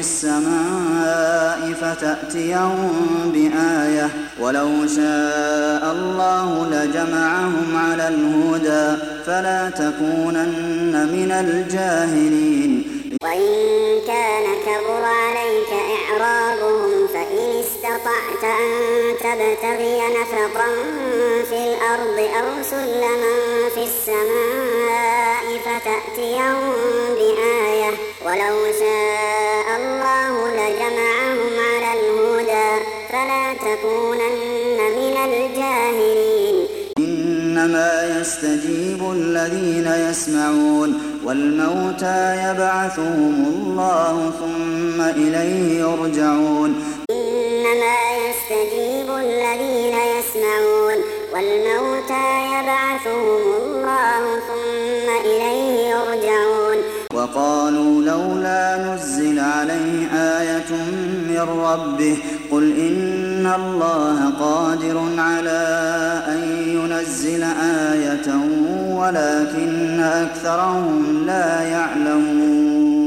السماء فتأتيهم بآية ولو شاء الله لجمعهم على الهدى فلا تكونن من الجاهلين وإن كان كبر عليك إعراضهم فإن استطعت أن تبتغي نفقا في الأرض أو سلما في السماء فتأتيهم بآية ولو شاء الله لجمعهم على الهدى فلا تكونن من الجاهلين إنما يستجيب الذين يسمعون والموتى يبعثهم الله ثم إليه يرجعون إنما يستجيب الذين يسمعون والموتى يبعثهم الله ثم إليه يرجعون وقالوا لولا نزل عليه آية من ربه قل إن الله قادر على أن ينزل آية ولكن أكثرهم لا يعلمون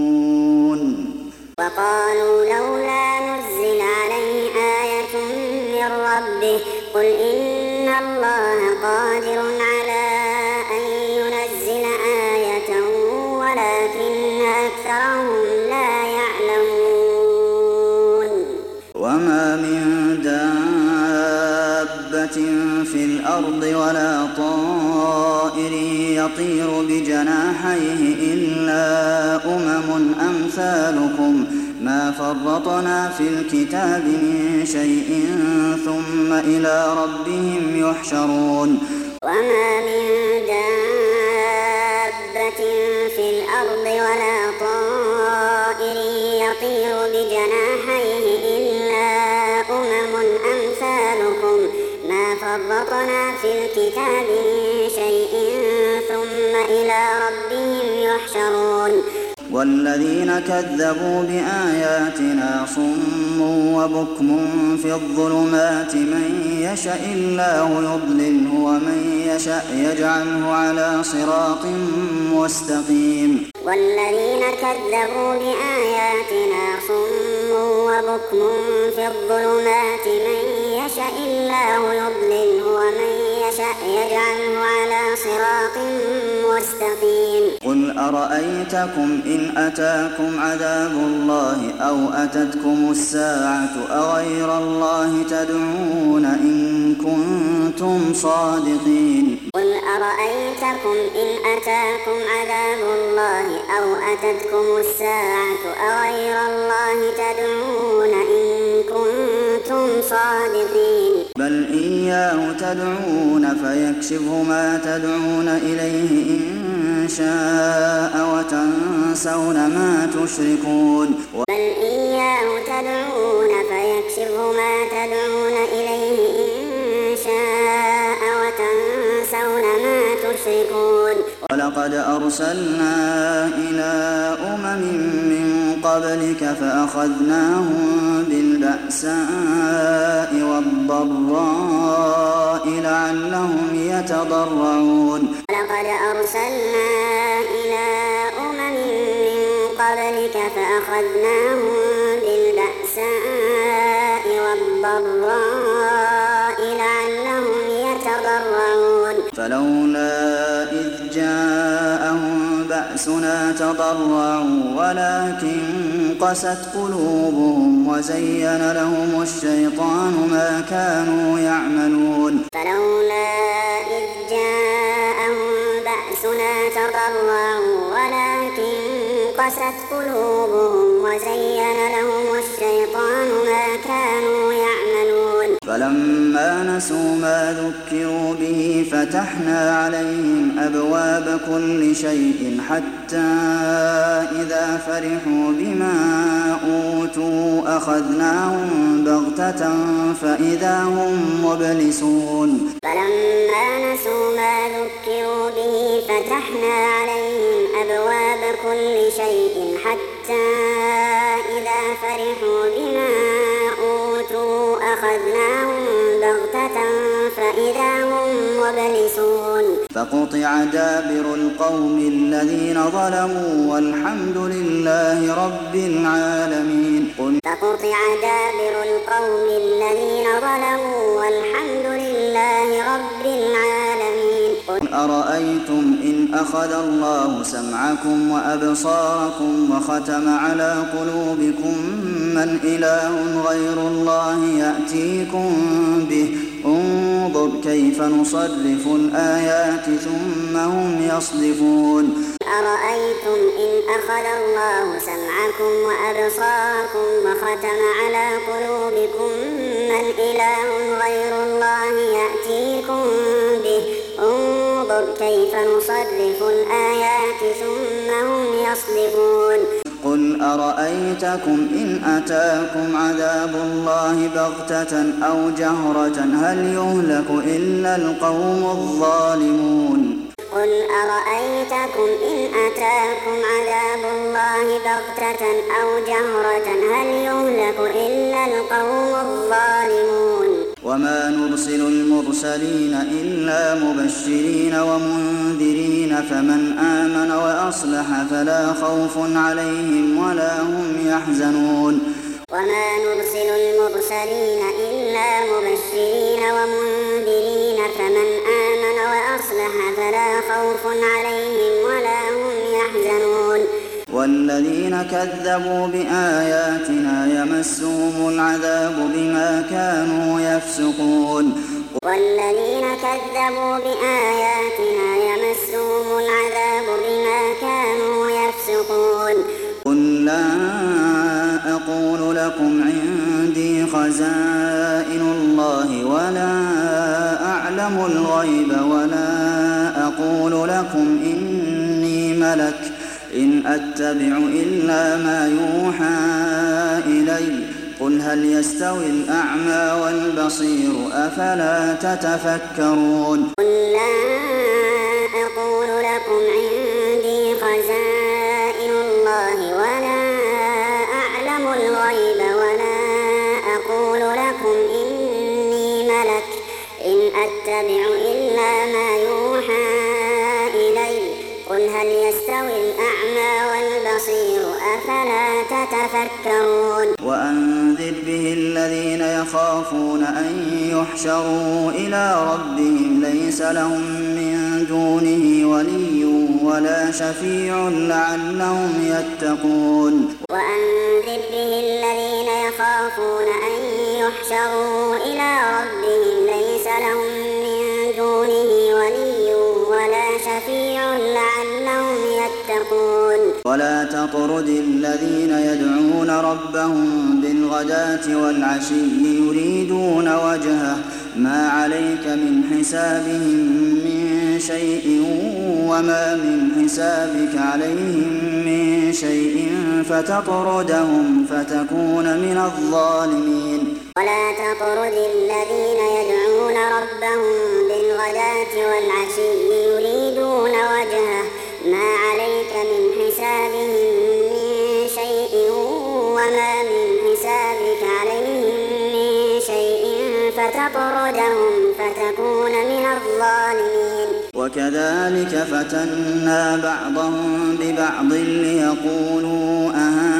وقالوا لولا نزل عليه آية من ربه قل إن الله قادر على أن ينزل آية ولكن أكثرهم لا يعلمون وما من دابة في الأرض ولا طائر يطير بجناحيه إلا أمثالكم ما فرطنا في الكتاب من شيء ثم إلى ربهم يحشرون وما من دابة في الأرض ولا طائر يطير بجناحيه إلا أمثالكم ما فرطنا في الكتاب من شيء ثم إلى ربهم يحشرون والذين كذبوا بآياتنا صم وبكم في الظلمات من يشاء الله يضلله ومن يشاء يجعله على صراط مستقيم والذين كذبوا بآياتنا صم وبكم في الظلمات من يشاء الله يضلله ومن يشاء يجعله على صراط مستقيم قل أرأيتكم إن أتاكم عذاب الله أو أتتكم الساعة أغير الله تدعون إن كنتم صادقين قل أرأيتكم إن أتاكم عذاب الله أو أتتكم الساعة أغير الله تدعون إن كنتم صادقين بل إياه تدعون فيكشف ما تدعون إليه إن شاء وتنسون ما تشركون بل إياه تدعون فيكشف ما تدعون إليه إن شاء وتنسون ما تشركون ولقد أرسلنا إلى أمم من قبلك فأخذناهم بالبأساء والضراء لعلهم يتضرعون ولقد أرسلنا إلى أمم من قبلك فأخذناهم بالبأساء والضراء لعلهم يتضرعون فلولا إذ جاءهم بأسنا تضرعوا ولكن قست قلوبهم وزين لهم الشيطان ما كانوا يعملون فلولا إذ جاءهم بأسنا تضرعوا ولكن قست قلوبهم وزين لهم الشيطان ما كانوا يعملون فلما نسوا ما ذكروا به فتحنا عليهم أبواب كل شيء حتى إذا فرحوا بما أوتوا أخذناهم بغتة فإذا هم مبلسون فلما نسوا ما ذكروا به فتحنا عليهم أبواب كل شيء حتى إذا فرحوا بما أوتوا أخذناهم بغتة فإذا هم مبلسون فقطع دابر القوم الذين ظلموا والحمد لله رب العالمين فقطع دابر القوم الذين ظلموا والحمد لله رب العالمين قل أرأيتم إن أخذ الله سمعكم وأبصاركم وختم على قلوبكم من إله غير الله يأتيكم به انظر كيف نصرف الآيات ثم هم يصدفون أرأيتم إن أخذ الله سمعكم وأبصاركم وختم على قلوبكم من إله غير الله يأتيكم به انظر كيف نصرف الآيات ثم هم يصدفون قل أرأيتكم إن أتاكم عذاب الله بغتة أو جهرة هل يهلك إلا القوم الظالمون قل أرأيتكم إن أتاكم عذاب الله بغتة أو جهرة هل يهلك إلا القوم الظالمون وما نرسل المرسلين إلا مبشرين ومنذرين فمن آمن وأصلح فلا خوف عليهم ولا هم يحزنون وما نرسل المرسلين إلا مبشرين ومنذرين فمن آمن وأصلح فلا خوف عليهم ولا هم يحزنون والذين كذبوا بآياتنا يمسهم العذاب بما كانوا يفسقون والذين كذبوا بآياتنا يمسهم العذاب بما كانوا يفسقون قل لا أقول لكم عندي خزائن الله ولا أعلم الغيب ولا أقول لكم إني ملك إن أتبع إلا ما يوحى إلي قل هل يستوي الأعمى والبصير أفلا تتفكرون قل لا أقول لكم عندي خزائن الله ولا أعلم الغيب ولا أقول لكم إني ملك إن أتبع إلا ما يوحى إلي قل هل يستوي الأعمى والبصير أفلا تتفكرون وأنذر به الذين يخافون أن يحشروا إلى ربهم ليس لهم من دونه ولي ولا شفيع لعلهم يتقون وأنذر به الذين يخافون أن يحشروا إلى ربهم ليس لهم من دونه ولي ولا شفيع لعلهم يتقون ولا تطرد الذين يدعون ربهم بالغداة والعشي يريدون وجهه ما عليك من حسابهم من شيء وما من حسابك عليهم من شيء فتطردهم فتكون من الظالمين ولا تطرد الذين يدعون ربهم بالغداة والعشي يريدون وجهه فتطردهم فتكون من الظالمين وكذلك فتنا بعضهم ببعض ليقولوا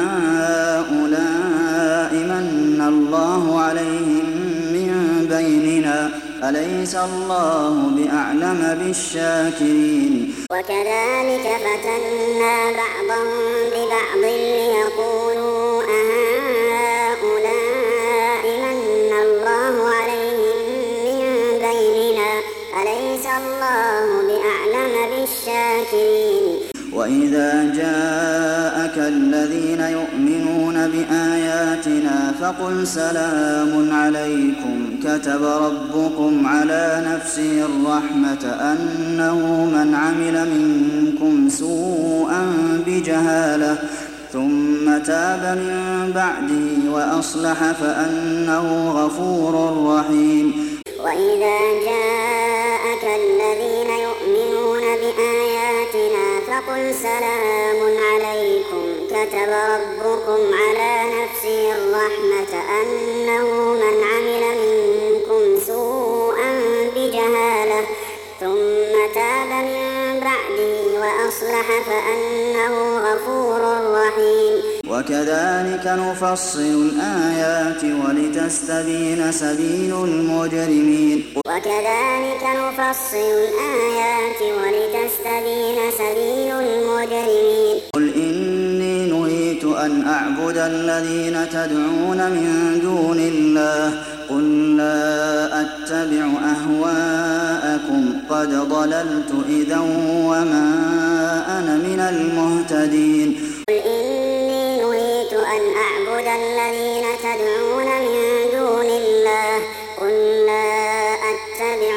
أهؤلاء من الله عليهم من بيننا أليس الله بأعلم بالشاكرين وكذلك فتنا بعضهم ببعض ليقولوا أهؤلاء من الله عليهم من بيننا أليس الله بأعلم بالشاكرين وإذا جاءك الذين يؤمنون بآياتنا فقل سلام عليكم كتب ربكم على نفسه الرحمة أنه من عمل منكم سوءا بجهالة ثم تاب من بعده وأصلح فأنه غفور رحيم وإذا جاءك الذين يؤمنون بآياتنا فقل سلام عليكم كتب ربكم على نفسه الرحمة أنه من عمل منكم سوءا بجهالة ثم تاب من بعده وأصلح فأنه غفور رحيم وكذلك نفصل الآيات ولتستبين سبيل المجرمين وكذلك نفصل الآيات ولتستبين سبيل المجرمين قل إني نهيت أن أعبد الذين تدعون من دون الله قل لا أتبع أهواءكم قد ضللت إذا وما أنا من المهتدين قل إني نهيت أن أعبد الذين تدعون من دون الله قل لا أتبع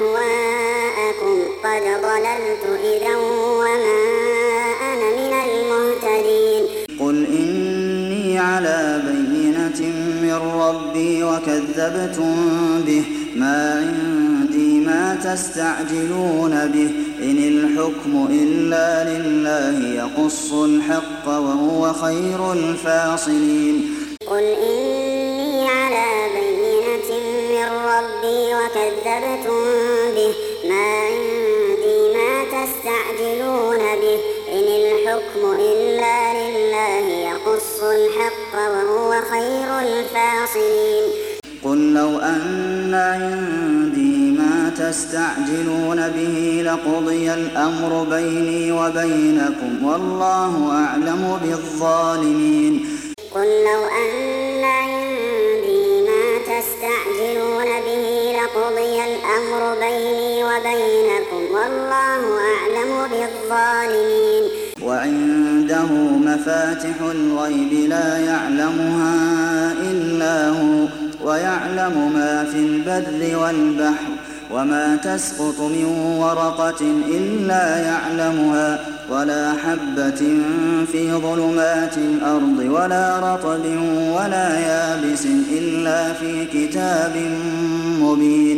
أهواءكم قد ضللت إذا وما أنا من المهتدين قل إني على بينة من ربي وكذبتم به ما عندي ما تستعجلون به إن الحكم إلا لله يقص الحق وهو خير الفاصلين قل إني على بينة من ربي وكذبتم به ما عندي ما تستعجلون به إن الحكم إلا لله يقص الحق وهو خير الفاصلين قل لو أن عندي ما تستعجلون به لقضي الأمر بيني وبينكم والله أعلم بالظالمين قل لو أن عندي ما تستعجلون به لقضي الأمر بيني وبينكم والله أعلم بالظالمين وعنده مفاتح الغيب لا يعلمها إلا هو ويعلم ما في البر والبحر وما تسقط من ورقة إلا يعلمها ولا حبة في ظلمات الأرض ولا رطب ولا يابس إلا في كتاب مبين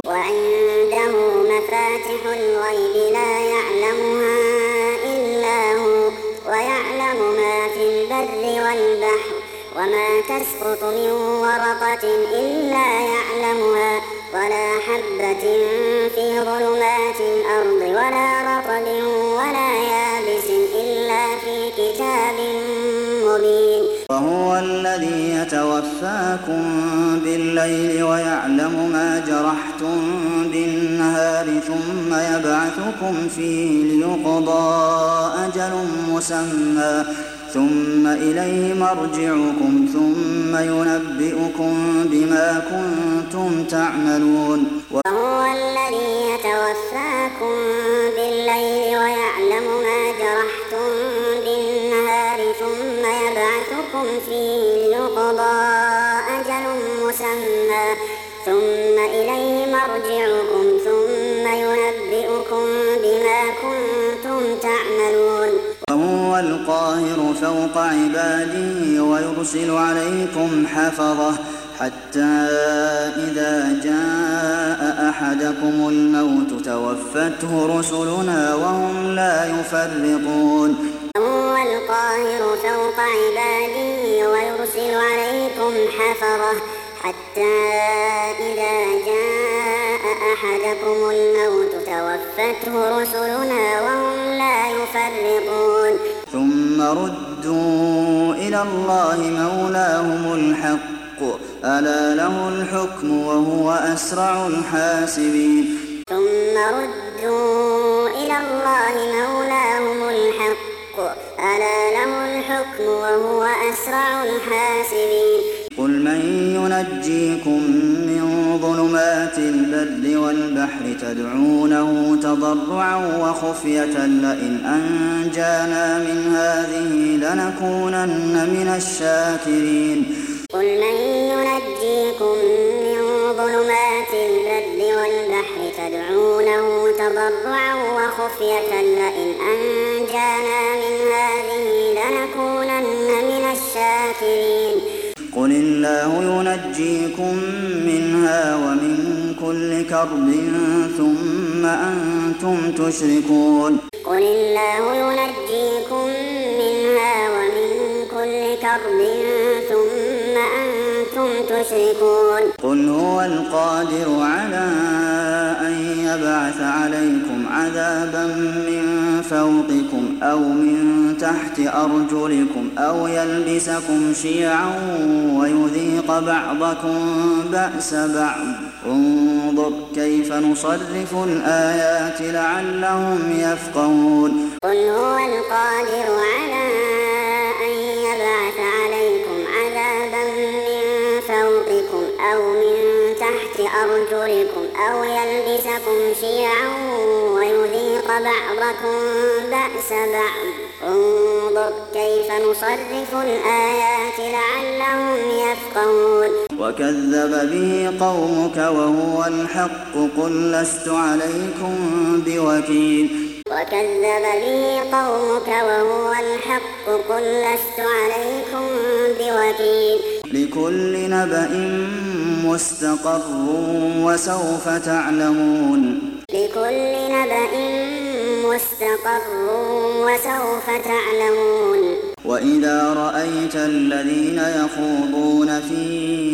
وعنده مفاتح الغيب لا يعلمها إلا هو ويعلم ما في البر والبحر وما تسقط من ورقة إلا يعلمها ولا حبة في ظلمات الأرض ولا رطب ولا يابس إلا في كتاب مبين وهو الذي يتوفاكم بالليل ويعلم ما جرحتم بالنهار ثم يبعثكم فيه ليقضى أجل مسمى ثم إليه مرجعكم ثم ينبئكم بما كنتم تعملون وهو الذي يتوفاكم بالليل ويعلم ما جرحتم بالنهار ثم يبعثكم فيه ليقضى أجل مسمى ثم إليه مرجعكم ثم ينبئكم بما كنتم تعملون وهو القاهر فوق عباده ويرسل عليكم حفظه حتى إذا جاء أحدكم الموت توفته رسلنا وهم لا يفرطون وهو القاهر فوق عباده ويرسل عليكم حفظه حتى إذا جاء أحدكم الموت توفته رسلنا وهم لا يفرطون ثم ردوا إلى الله مولاهم الحق ألا له الحكم وهو أسرع الحاسبين ثم ردوا إلى الله مولاهم الحق ألا له الحكم وهو أسرع الحاسبين قل من ينجيكم من ظلمات البر والبحر تدعونه تضرعا وخفية لئن أنجانا من هذه لنكونن من الشاكرين قل من ينجيكم من ظلمات البر والبحر تدعونه تضرعا وخفية لئن أنجانا من هذه لنكونن من الشاكرين قل الله ينجيكم منها ومن كل كرب ثم أنتم تشركون قل الله ينجيكم منها ومن كل كرب ثم أنتم تشركون قل هو القادر على أن يبعث عليكم عذابا من فوقكم أو من تحت أرجلكم أو يلبسكم شيعا ويذيق بعضكم بأس بعض انظر كيف نصرف الآيات لعلهم يفقهون قل هو القادر على أن يبعث عليكم عذابا من فوقكم أو من تحت أرجلكم أو يلبسكم شيعا ويذيق بعضكم بأس بعض انظر كيف نصرف الآيات لعلهم يفقهون وكذب به قومك وهو الحق قل لست عليكم بوكيل وكذب به قومك وهو الحق قل لست عليكم بوكيل لكل نبأ مستقر وسوف تعلمون لكل نبأ مستقر وسوف تعلمون وإذا رأيت الذين يخوضون في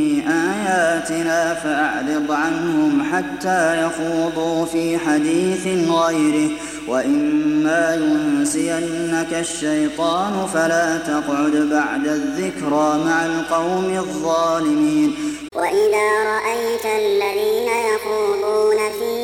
آياتنا فأعرض عنهم حتى يخوضوا في حديث غيره وإما ينسينك الشيطان فلا تقعد بعد الذكرى مع القوم الظالمين وإذا رأيت الذين يخوضون في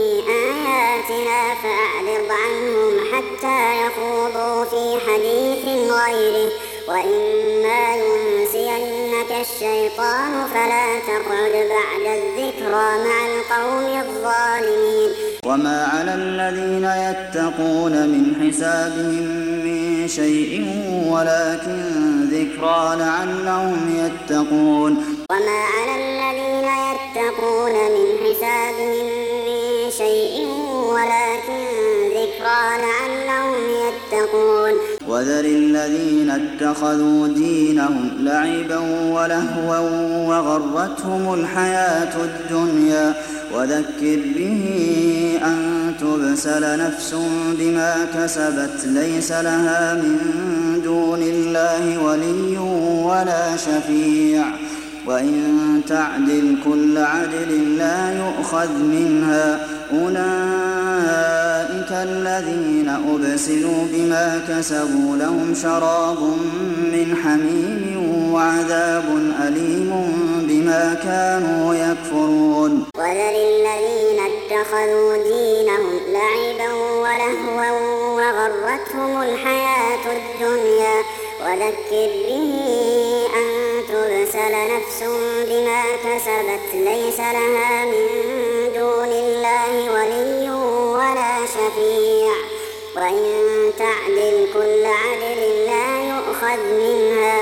آياتنا فأعرض عنهم حتى يخوضوا في حديث غيره وإما ينسينك الشيطان فلا تقعد بعد الذكرى مع القوم الظالمين وما على الذين يتقون من حسابهم من شيء ولكن ذكرى لعلهم يتقون وما على الذين يتقون من حسابهم من شيء ولكن ذكرى لعلهم يتقون وذر الذين اتخذوا دينهم لعبا ولهوا وغرتهم الحياة الدنيا وذكر به أن تبسل نفس بما كسبت ليس لها من دون الله ولي ولا شفيع وإن تعدل كل عدل لا يؤخذ منها أولئك الذين أبسلوا بما كسبوا لهم شراب من حميم وعذاب أليم بما كانوا يكفرون وذر الذين اتخذوا دينهم لعبا ولهوا وغرتهم الحياة الدنيا وذكر به أن تبسل نفس بما كسبت ليس لها من دون الله ولي ولا شفيع وإن تعدل كل عدل لا يؤخذ منها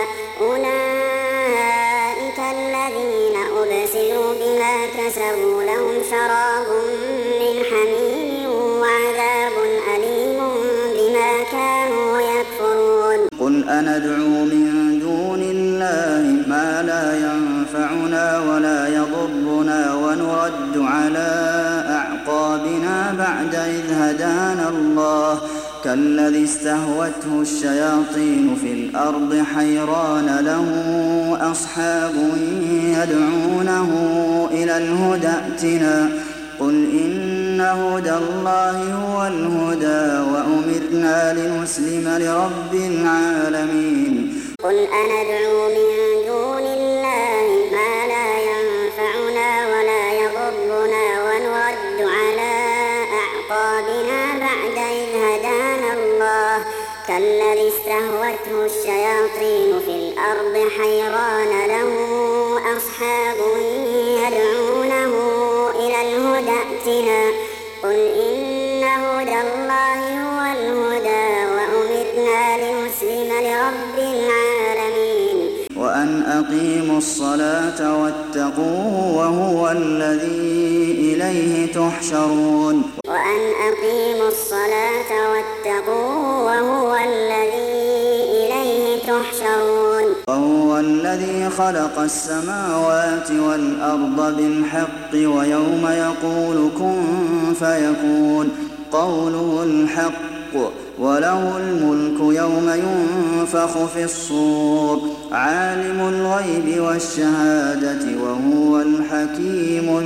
أولئك الذين أبسلوا بما كسبوا لهم شراب من حميم وعذاب أليم بما كانوا يكفرون قل أندعو من دون الله ما لا ينفعنا ولا يضرنا ونرد على أعقابنا بعد إذ هدانا الله كالذي استهوته الشياطين في الأرض حيران له أصحاب يدعونه إلى الهدى ائتنا قل إن هدى الله هو الهدى وأمرنا لنسلم لرب العالمين قل أندعو من دون الله ما لا ينفعنا ولا يضرنا ونرد على أعقابنا بعد إذ هدانا الله كالذي استهوته الشياطين في الأرض حيران له أصحاب يدعونه إلى الهدى ائتنا قل إن هدى الله هو الهدى وأمرنا لنسلم لرب العالمين وأن أقيموا الصلاة واتقوه وهو الذي إليه تحشرون وأن أقيموا الصلاة واتقوه وهو الذي إليه تحشرون وهو الذي خلق السماوات والأرض بالحق ويوم يقول كن فيكون قوله الحق وله الملك يوم ينفخ في الصور عالم الغيب والشهادة وهو الحكيم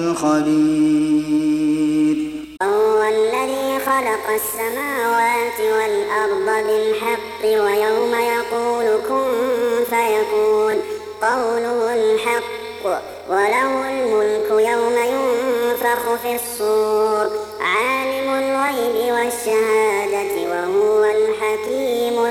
الخبير وهو الذي خلق السماوات والأرض بالحق ويوم يقول كن فيكون قوله الحق وله الملك يوم ينفخ في الصور عالم الغيب والشهادة وهو الحكيم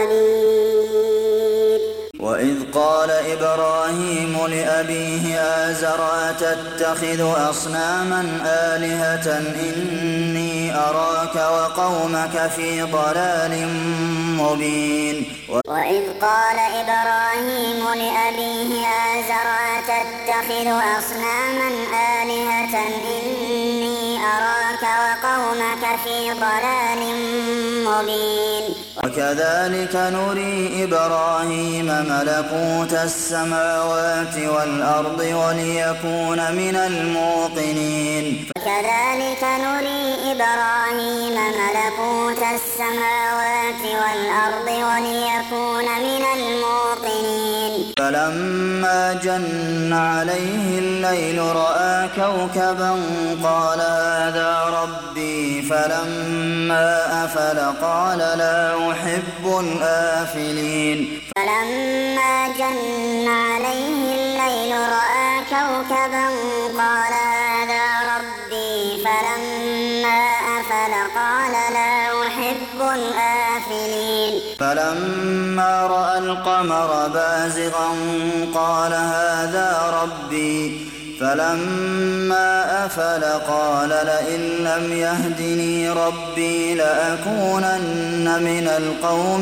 الخبير وإذ قال إبراهيم لأبيه آزر أتتخذ أصناما آلهة إني أراك وقومك في ضلال مبين وإذ قال إبراهيم لأبيه آزر أتتخذ أصناما آلهة إني أراك وقومك في ضلال مبين وكذلك نري إبراهيم ملكوت السماوات والأرض وليكون من الموقنين وكذلك نري إبراهيم ملكوت السماوات والأرض وليكون من الموقنين فلما جن عليه الليل رأى كوكبا قال هذا ربي فلما أفل قال لا أحب الآفلين فلما جن عليه الليل رأى كوكبا قال هذا ربي فلما أفل قال لا أحب الآفلين فلما رأى القمر بازغا قال هذا ربي فلما أفل قال لئن لم يهدني ربي لأكونن من القوم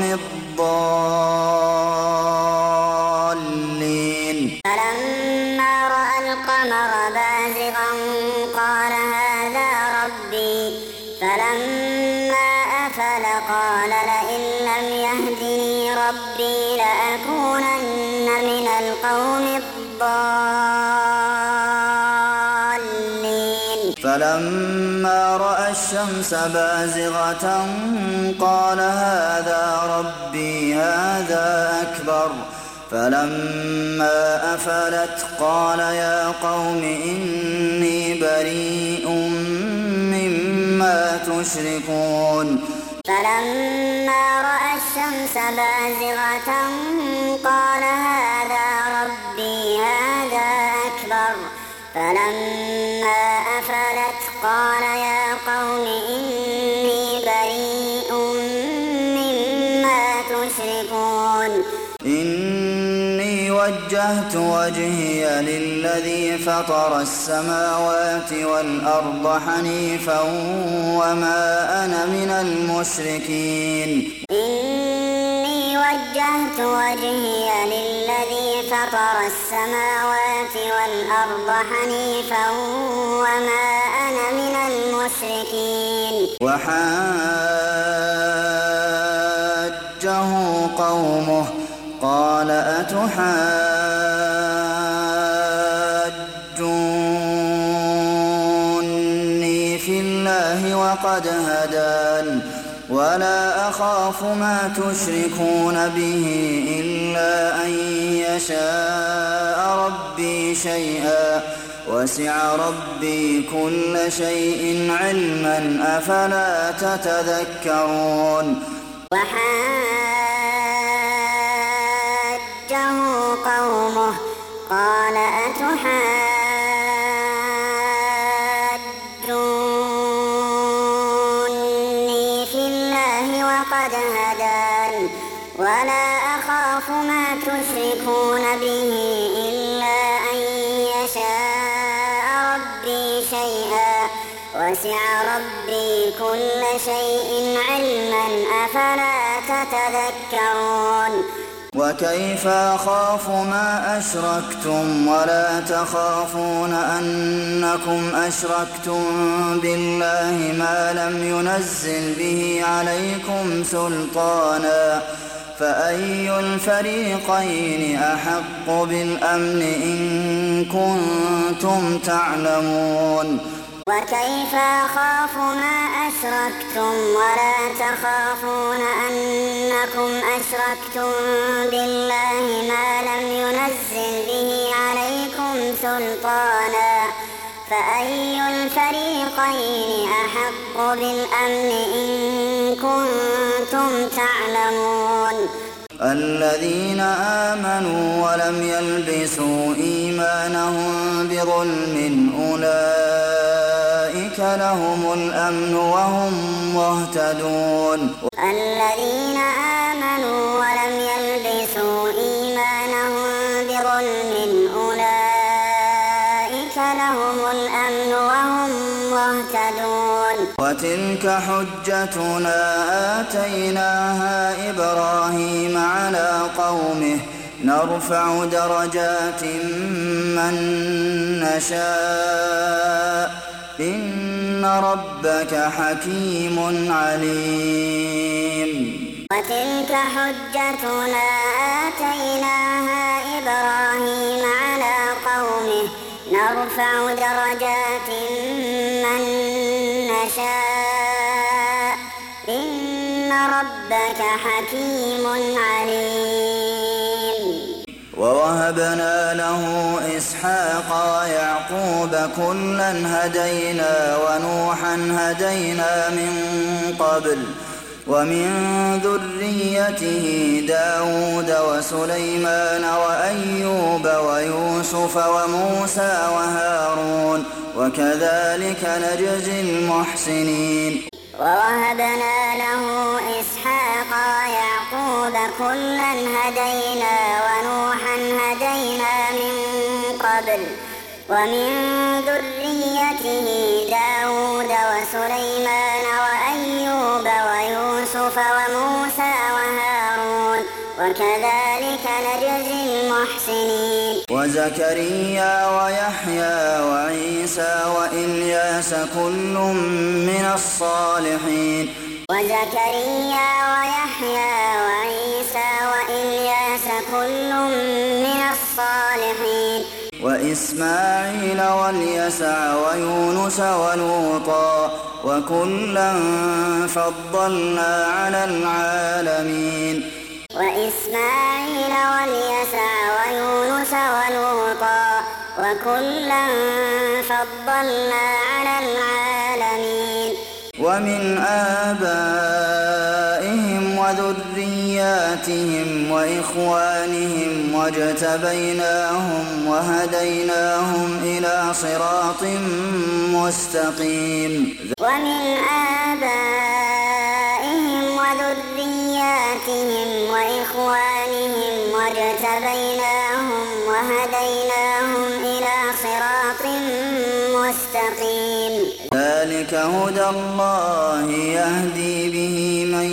الضالين فلما رأى القمر بازغا قال هذا ربي فلما أفل قال لئن لم يهدني ربي لأكونن من القوم الضالين فلما رأى الشمس بازغة قال هذا ربي هذا أكبر فلما أفلت قال يا قوم إني بريء مما تشركون فلما رأى الشمس بازغة قال هذا ربي هذا أكبر فلما أفلت قال يا قوم إني بريء مما تشركون إني وجهت وجهي للذي فطر السماوات والأرض حنيفا وما أنا من المشركين إني وجهت وجهي للذي فطر السماوات والأرض حنيفا وما أنا من المشركين وحاجه قومه قال أتحاجوني في الله وقد هدان ولا أخاف ما تشركون به إلا أن يشاء ربي شيئا وسع ربي كل شيء علما أفلا تتذكرون وحاجه قومه قال أتحاجوني في الله وقد هدان ولا أخاف ما تشركون به إلا أن يشاء ربي شيئا وسع ربي كل شيء علما أفلا تتذكرون وكيف أخاف ما أشركتم ولا تخافون أنكم أشركتم بالله ما لم ينزل به عليكم سلطانا فأي الفريقين أحق بالأمن إن كنتم تعلمون وكيف أخاف ما أشركتم ولا تخافون أنكم أشركتم بالله ما لم ينزل به عليكم سلطانا فأي الفريقين أحق بالأمن إن كنتم تعلمون الذين آمنوا ولم يلبسوا إيمانهم بظلم أولئك لهم الأمن وهم مهتدون الذين آمنوا ولم يلبسوا إيمانهم بظلم أولئك لهم الأمن وهم مهتدون وتلك حجتنا آتيناها إبراهيم على قومه نرفع درجات من نشاء إن ربك حكيم عليم وتلك حجتنا آتيناها إبراهيم على قومه نرفع درجات من نشاء إن ربك حكيم عليم ووهبنا له إسحاق ويعقوب كلا هدينا ونوحا هدينا من قبل ومن ذريته داود وسليمان وأيوب ويوسف وموسى وهارون وكذلك نجزي المحسنين ووهبنا له إسحاق ويعقوب كلا هدينا ونوحا هدينا من قبل ومن ذريته داود وسليمان وأيوب ويوسف وموسى وهارون وكذلك نجزي المحسنين وزكريا ويحيى وعيسى وإلياس كل من الصالحين وزكريا ويحيى وعيسى وإلياس كل من الصالحين وإسماعيل واليسع ويونس ولوطا وكلا فضلنا على العالمين وإسماعيل واليسع ويونس ولوطا وكلا فضلنا على العالمين ومن آبائهم وذرياتهم وإخوانهم واجتبيناهم وهديناهم إلى صراط مستقيم ومن آبائهم وذرياتهم وإخوانهم واجتبيناهم وهديناهم إلى صراط مستقيم ذلك هدى الله يهدي به من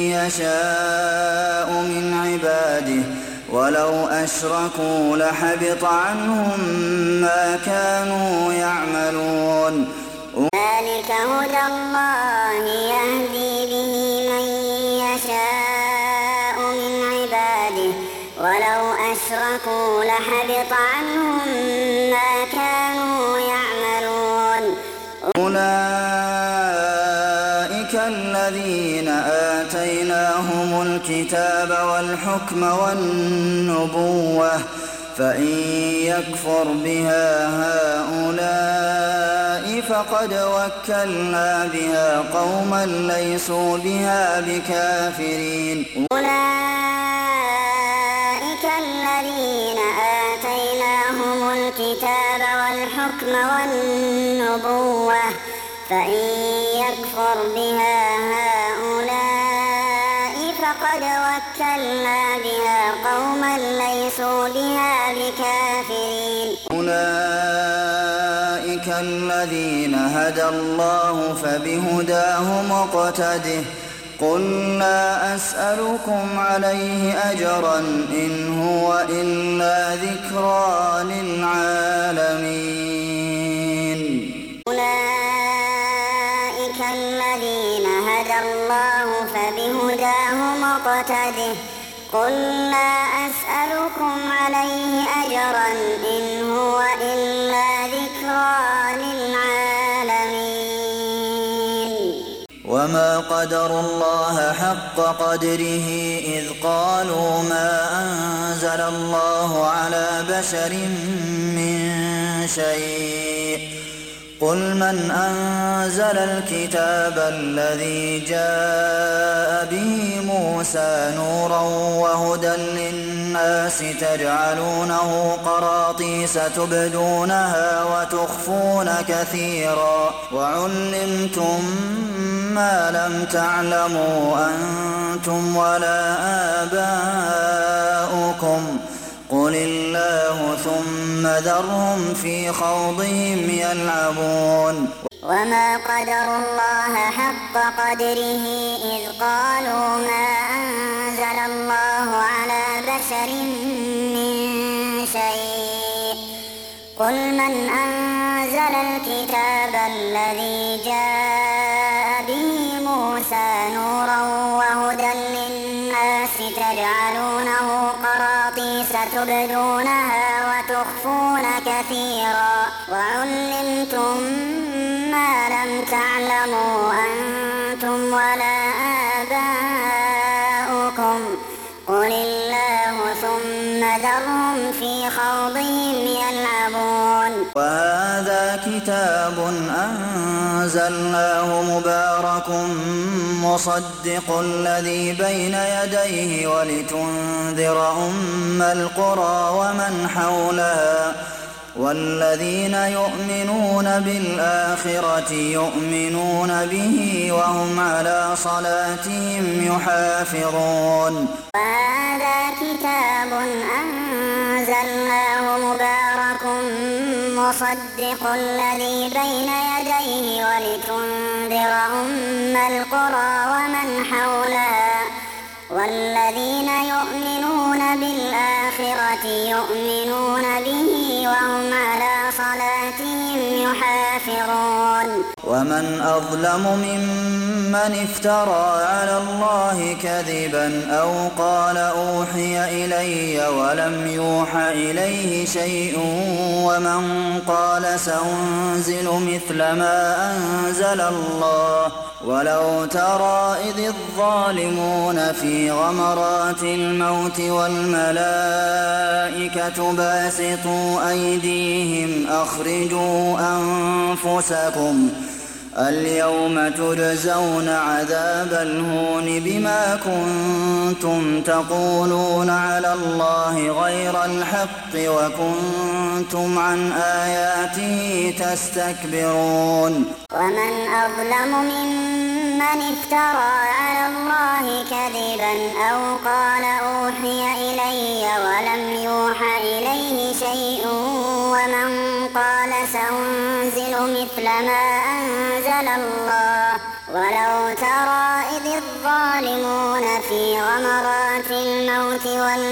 يشاء من عباده ولو أشركوا لحبط عنهم ما كانوا يعملون ذلك هدى الله يهدي به من يشاء من عباده ولو أشركوا لحبط عنهم ما كانوا يعملون أولئك الذين آتيناهم الكتاب والحكم والنبوة فإن يكفر بها هؤلاء فقد وكلنا بها قوما ليسوا بها بكافرين. أولئك الذين آتيناهم الكتاب والحكم والنبوة فإن يكفر بها هؤلاء فقد وكلنا بها قوما ليسوا بها بكافرين. أولئك الذين هدى الله فبهداه مقتده قل لا أسألكم عليه أجرا إن هو إلا ذكرى للعالمين. أولئك الذين هدى الله فبهداه مقتده قل لا أسألكم عليه أجرا إن هو إلا ذكرى للعالمين. وما قدروا الله حق قدره إذ قالوا ما أنزل الله على بشر من شيء قل من أنزل الكتاب الذي جاء به موسى نورا وهدى للناس تجعلونه قراطيس تبدونها وتخفون كثيرا وعلمتم ما لم تعلموا أنتم ولا آباؤكم قل الله ثم ذرهم في خوضهم يلعبون. وما قدروا الله حق قدره إذ قالوا ما أنزل الله على بشر من شيء قل من أنزل الكتاب الذي جاء به موسى نورا وهدى للناس تجعلونه قراطيس تبدونها وتخفون كثيرا وعلمتم ما لم تعلموا أنتم ولا آباؤكم قل الله ثم ذرهم في خوضهم يلعبون. وهذا كتاب أنزلناه مبارك مصدق الذي بين يديه ولتنذر أم القرى ومن حولها والذين يؤمنون بالآخرة يؤمنون به وهم على صلاتهم يحافظون. وهذا كتاب أنزلناه مبارك مصدق الذي بين يديه ولتنذر أم القرى ومن حولها والذين يؤمنون بالآخرة يؤمنون به وهم على صلاتهم يحافظون. ومن أظلم ممن افترى على الله كذبا أو قال أوحي إلي ولم يوح إليه شيء ومن قال سأنزل مثل ما أنزل الله ولو ترى إذ الظالمون في غمرات الموت والملائكة باسطوا أيديهم أخرجوا أنفسكم اليوم تجزون عذاب الهون بما كنتم تقولون على الله غير الحق وكنتم عن آياته تستكبرون. ومن أظلم ممن افترى على الله كذبا أو قال أوحي إلي ولم يوح إليه شيء ومن قال سأنزل مثل ما أنزل الله ولو ترى إذ الظالمون في غمرات الموت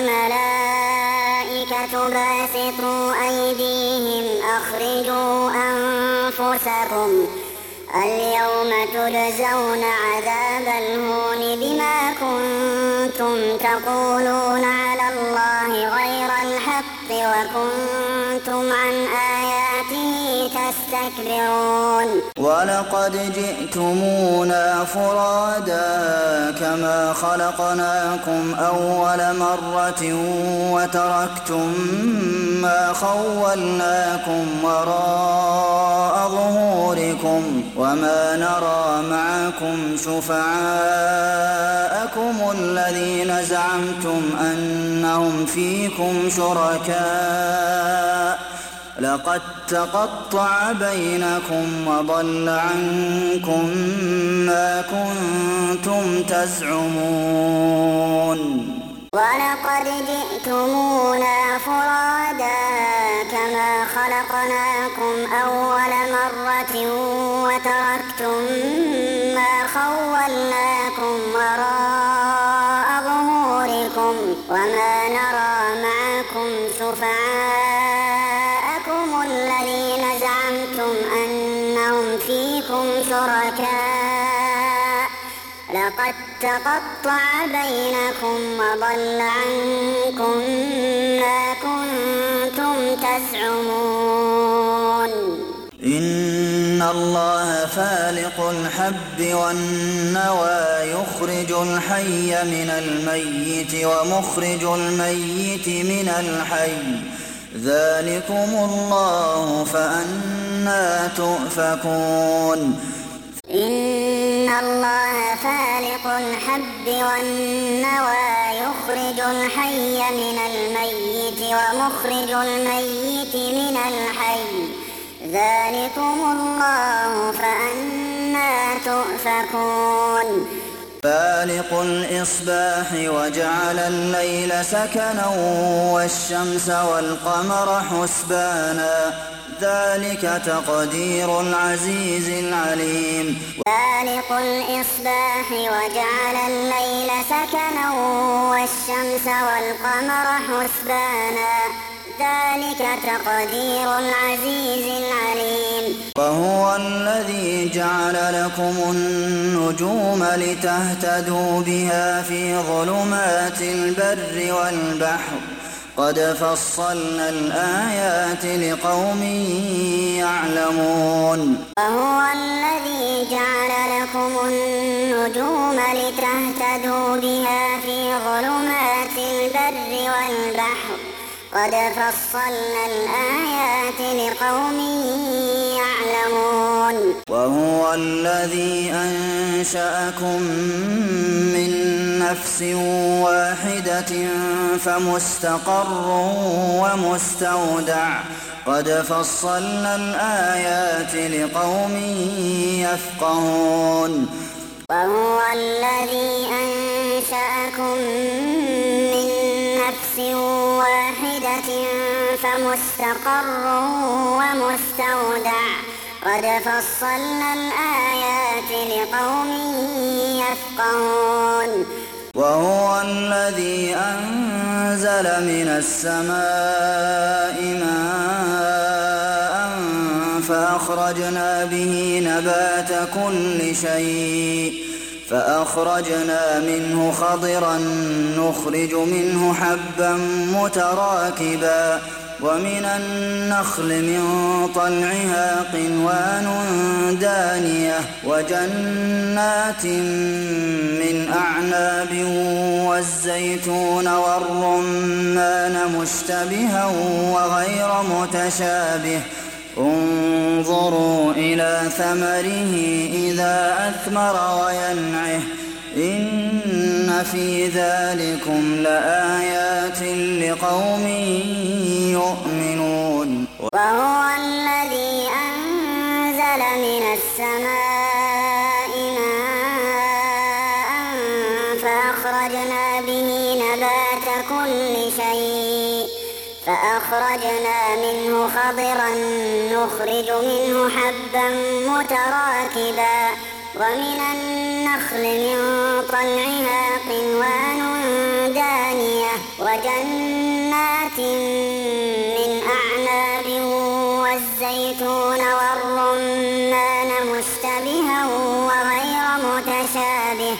والملائكة باسطوا أيديهم أخرجوا أنفسكم اليوم تجزون عذاب الهون بما كنتم تقولون على الله غير الحق وكنتم عن آياته تستكبرون. يستكبرون ولقد جئتمونا فرادا كما خلقناكم أول مرة وتركتم ما خولناكم وراء ظهوركم وما نرى معكم شفعاءكم الذين زعمتم أنهم فيكم شركاء لقد تقطع بينكم وضل عنكم ما كنتم تزعمون ولقد جئتمونا فرادا كما خلقناكم أول مرة وتركتم ما خولناكم وراء ظهوركم وما نرى معكم شفعاءكم الذين زعمتم أنهم فيكم شركاء لقد تقطع بينكم وضل عنكم ما كنتم تزعمون إن الله فالق الحب والنوى يخرج الحي من الميت ومخرج الميت من الحي ذلكم الله فأنى تؤفكون إن الله فالق الحب والنوى يخرج الحي من الميت ومخرج الميت من الحي ذلكم الله فأنى تؤفكون فالق الإصباح وجعل الليل سكنا والشمس والقمر حسبانا ذلك تقدير العزيز العليم فالق الإصباح وجعل الليل سكنا والشمس والقمر حسبانا ذلك تقدير العزيز العليم وهو الذي جعل لكم النجوم لتهتدوا بها في ظلمات البر والبحر قد فصلنا الآيات لقوم يعلمون وهو الذي جعل لكم النجوم لتهتدوا بها في ظلمات البر والبحر قد فصلنا الآيات لقوم يعلمون وهو الذي أنشأكم من نفس واحدة فمستقر ومستودع قد فصلنا الآيات لقوم يفقهون وهو الذي أنشأكم من نفس واحدة فمستقر ومستودع قد فصلنا الآيات لقوم يفقهون وهو الذي أنزل من السماء ماء فأخرجنا به نبات كل شيء فأخرجنا منه خضرا نخرج منه حبا متراكبا ومن النخل من طلعها قنوان دانية وجنات من أعناب والزيتون والرمان مشتبها وغير متشابه انظروا إلى ثمره إذا أثمر وينعه إن في ذلكم لآيات لقوم يؤمنون وهو الذي أنزل من السماء ماء فأخرجنا به نبات كل شيء فأخرجنا منه خضرا نخرج منه حبا متراكبا ومن النخل من طلعها قنوان دانية وجنات من أعناب والزيتون والرمان مشتبها وغير متشابه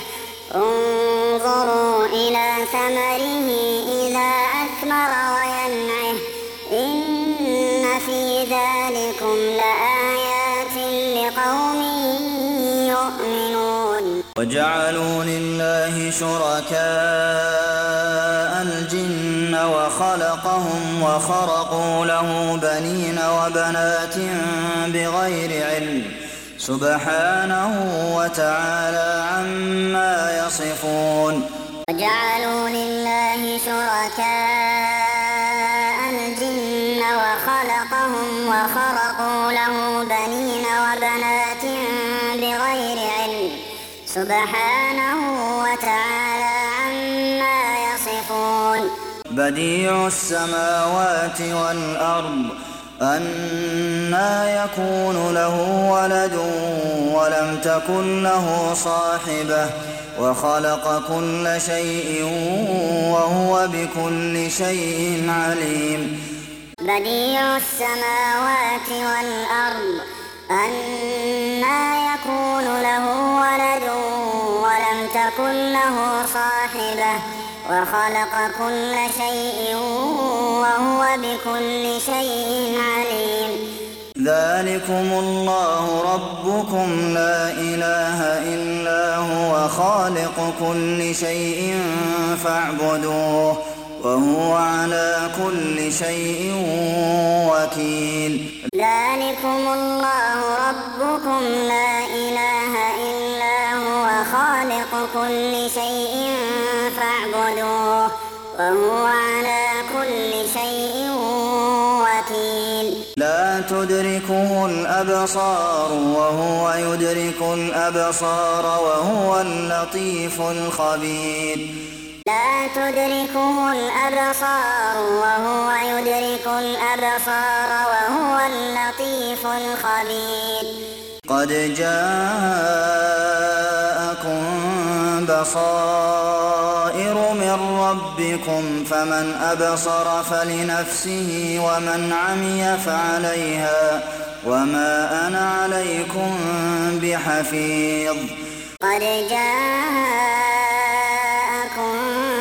انظروا إلى ثمره إذا أثمر وينعه إن في ذلكم لآيات وجعلوا لله شركاء الجن وخلقهم وخرقوا له بنين وبنات بغير علم سبحانه وتعالى عما يصفون وجعلوا لله شركاء الجن وخلقهم وخرقوا له بنين وبنات بغير علم سبحانه وتعالى عما يصفون بديع السماوات والأرض أنى يكون له ولد ولم تكن له صاحبة وخلق كل شيء وهو بكل شيء عليم بديع السماوات والأرض أنى يكون له ولد ولم تكن له صاحبة وخلق كل شيء وهو بكل شيء عليم ذلكم الله ربكم لا إله إلا هو خالق كل شيء فاعبدوه وهو على كل شيء وكيل ذلكم الله ربكم لا إله إلا هو خالق كل شيء فاعبدوه وهو على كل شيء وكيل لا تدركه الأبصار وهو يدرك الأبصار وهو اللطيف الخبير لا تدركه الأبصار وهو يدرك الأبصار وهو اللطيف الخبير قد جاءكم بصائر من ربكم فمن أبصر فلنفسه ومن عمي فعليها وما أنا عليكم بحفيظ قد جاءكم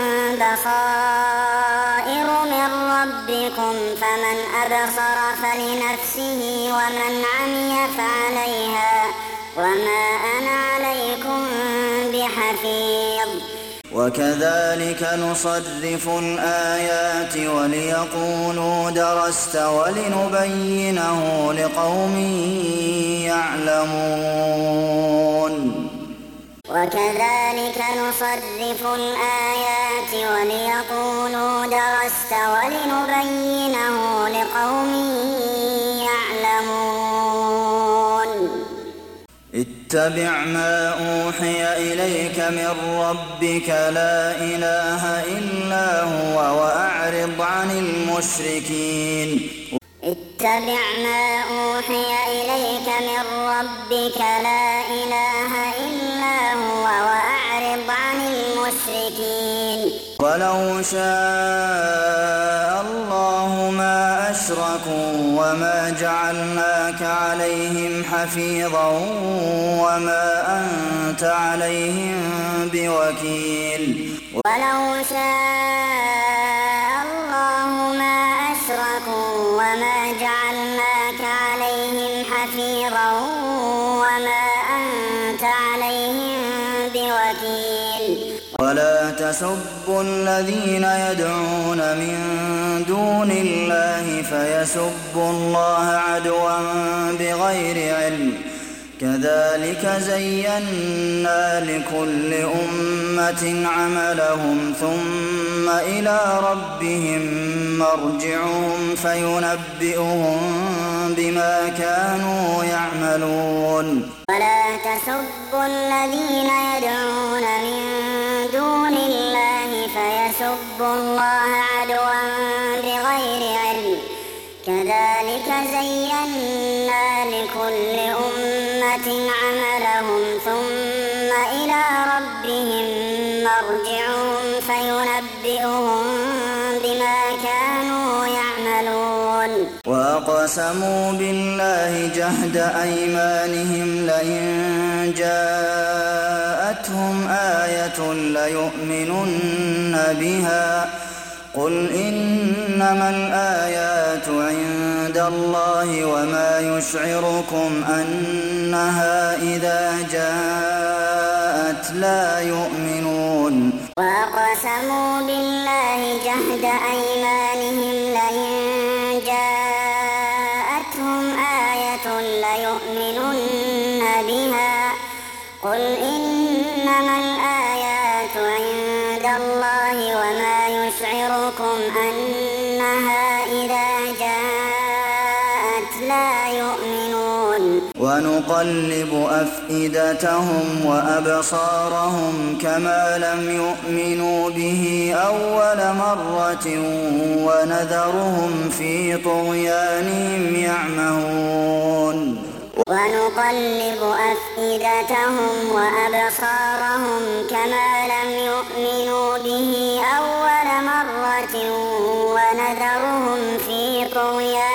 بصائر من ربكم فمن أبصر فلنفسه ومن عمي فعليها وما أنا عليكم بحفيظ وكذلك نصرف الآيات وليقولوا درست ولنبينه لقوم يعلمون وكذلك نصرف الآيات وليقولوا درست ولنبينه لقوم يعلمون اتبع ما أوحي إليك من ربك لا إله إلا هو وأعرض عن المشركين اتبع ما أوحي إليك من ربك لا إله إلا هو وأعرض عن المشركين ولو شاء الله ما أشركوا وما جعلناك عليهم حفيظا وما أنت عليهم بوكيل ولو شاء الله ما أشركوا وما جعلناك عليهم حفيظا وما أنت عليهم بوكيل ولا تسبوا الذين يدعون من دون الله فيسبوا الله عدوا بغير علم كذلك زينا لكل أمة عملهم ثم إلى ربهم مرجعهم فينبئهم بما كانوا يعملون ولا تسبوا الذين يدعون من دون الله فيسبوا الله عدوا بغير علم كذلك زينا لكل أمة عملهم ثم إلى ربهم مرجعهم فينبئهم بما كانوا يعملون وأقسموا بالله جهد أيمانهم لئن جاءتهم آية ليؤمنن بها قل إنما الآيات عند الله وما يشعركم أنها إذا جاءت جاءت لا يؤمنون وأقسموا بالله جهد أيمانهم لئن جاءتهم آية ليؤمنن بها قل إنما الآيات عند الله وما يشعركم أنها إذا جاءت لا يؤمنون ونقلب أفئدتهم وأبصارهم كما لم يؤمنوا به أول مرة ونذرهم في طغيانهم يعمهون ونقلب أفئدتهم وأبصارهم كما لم يؤمنوا به أول مرة ونذرهم في طغيانهم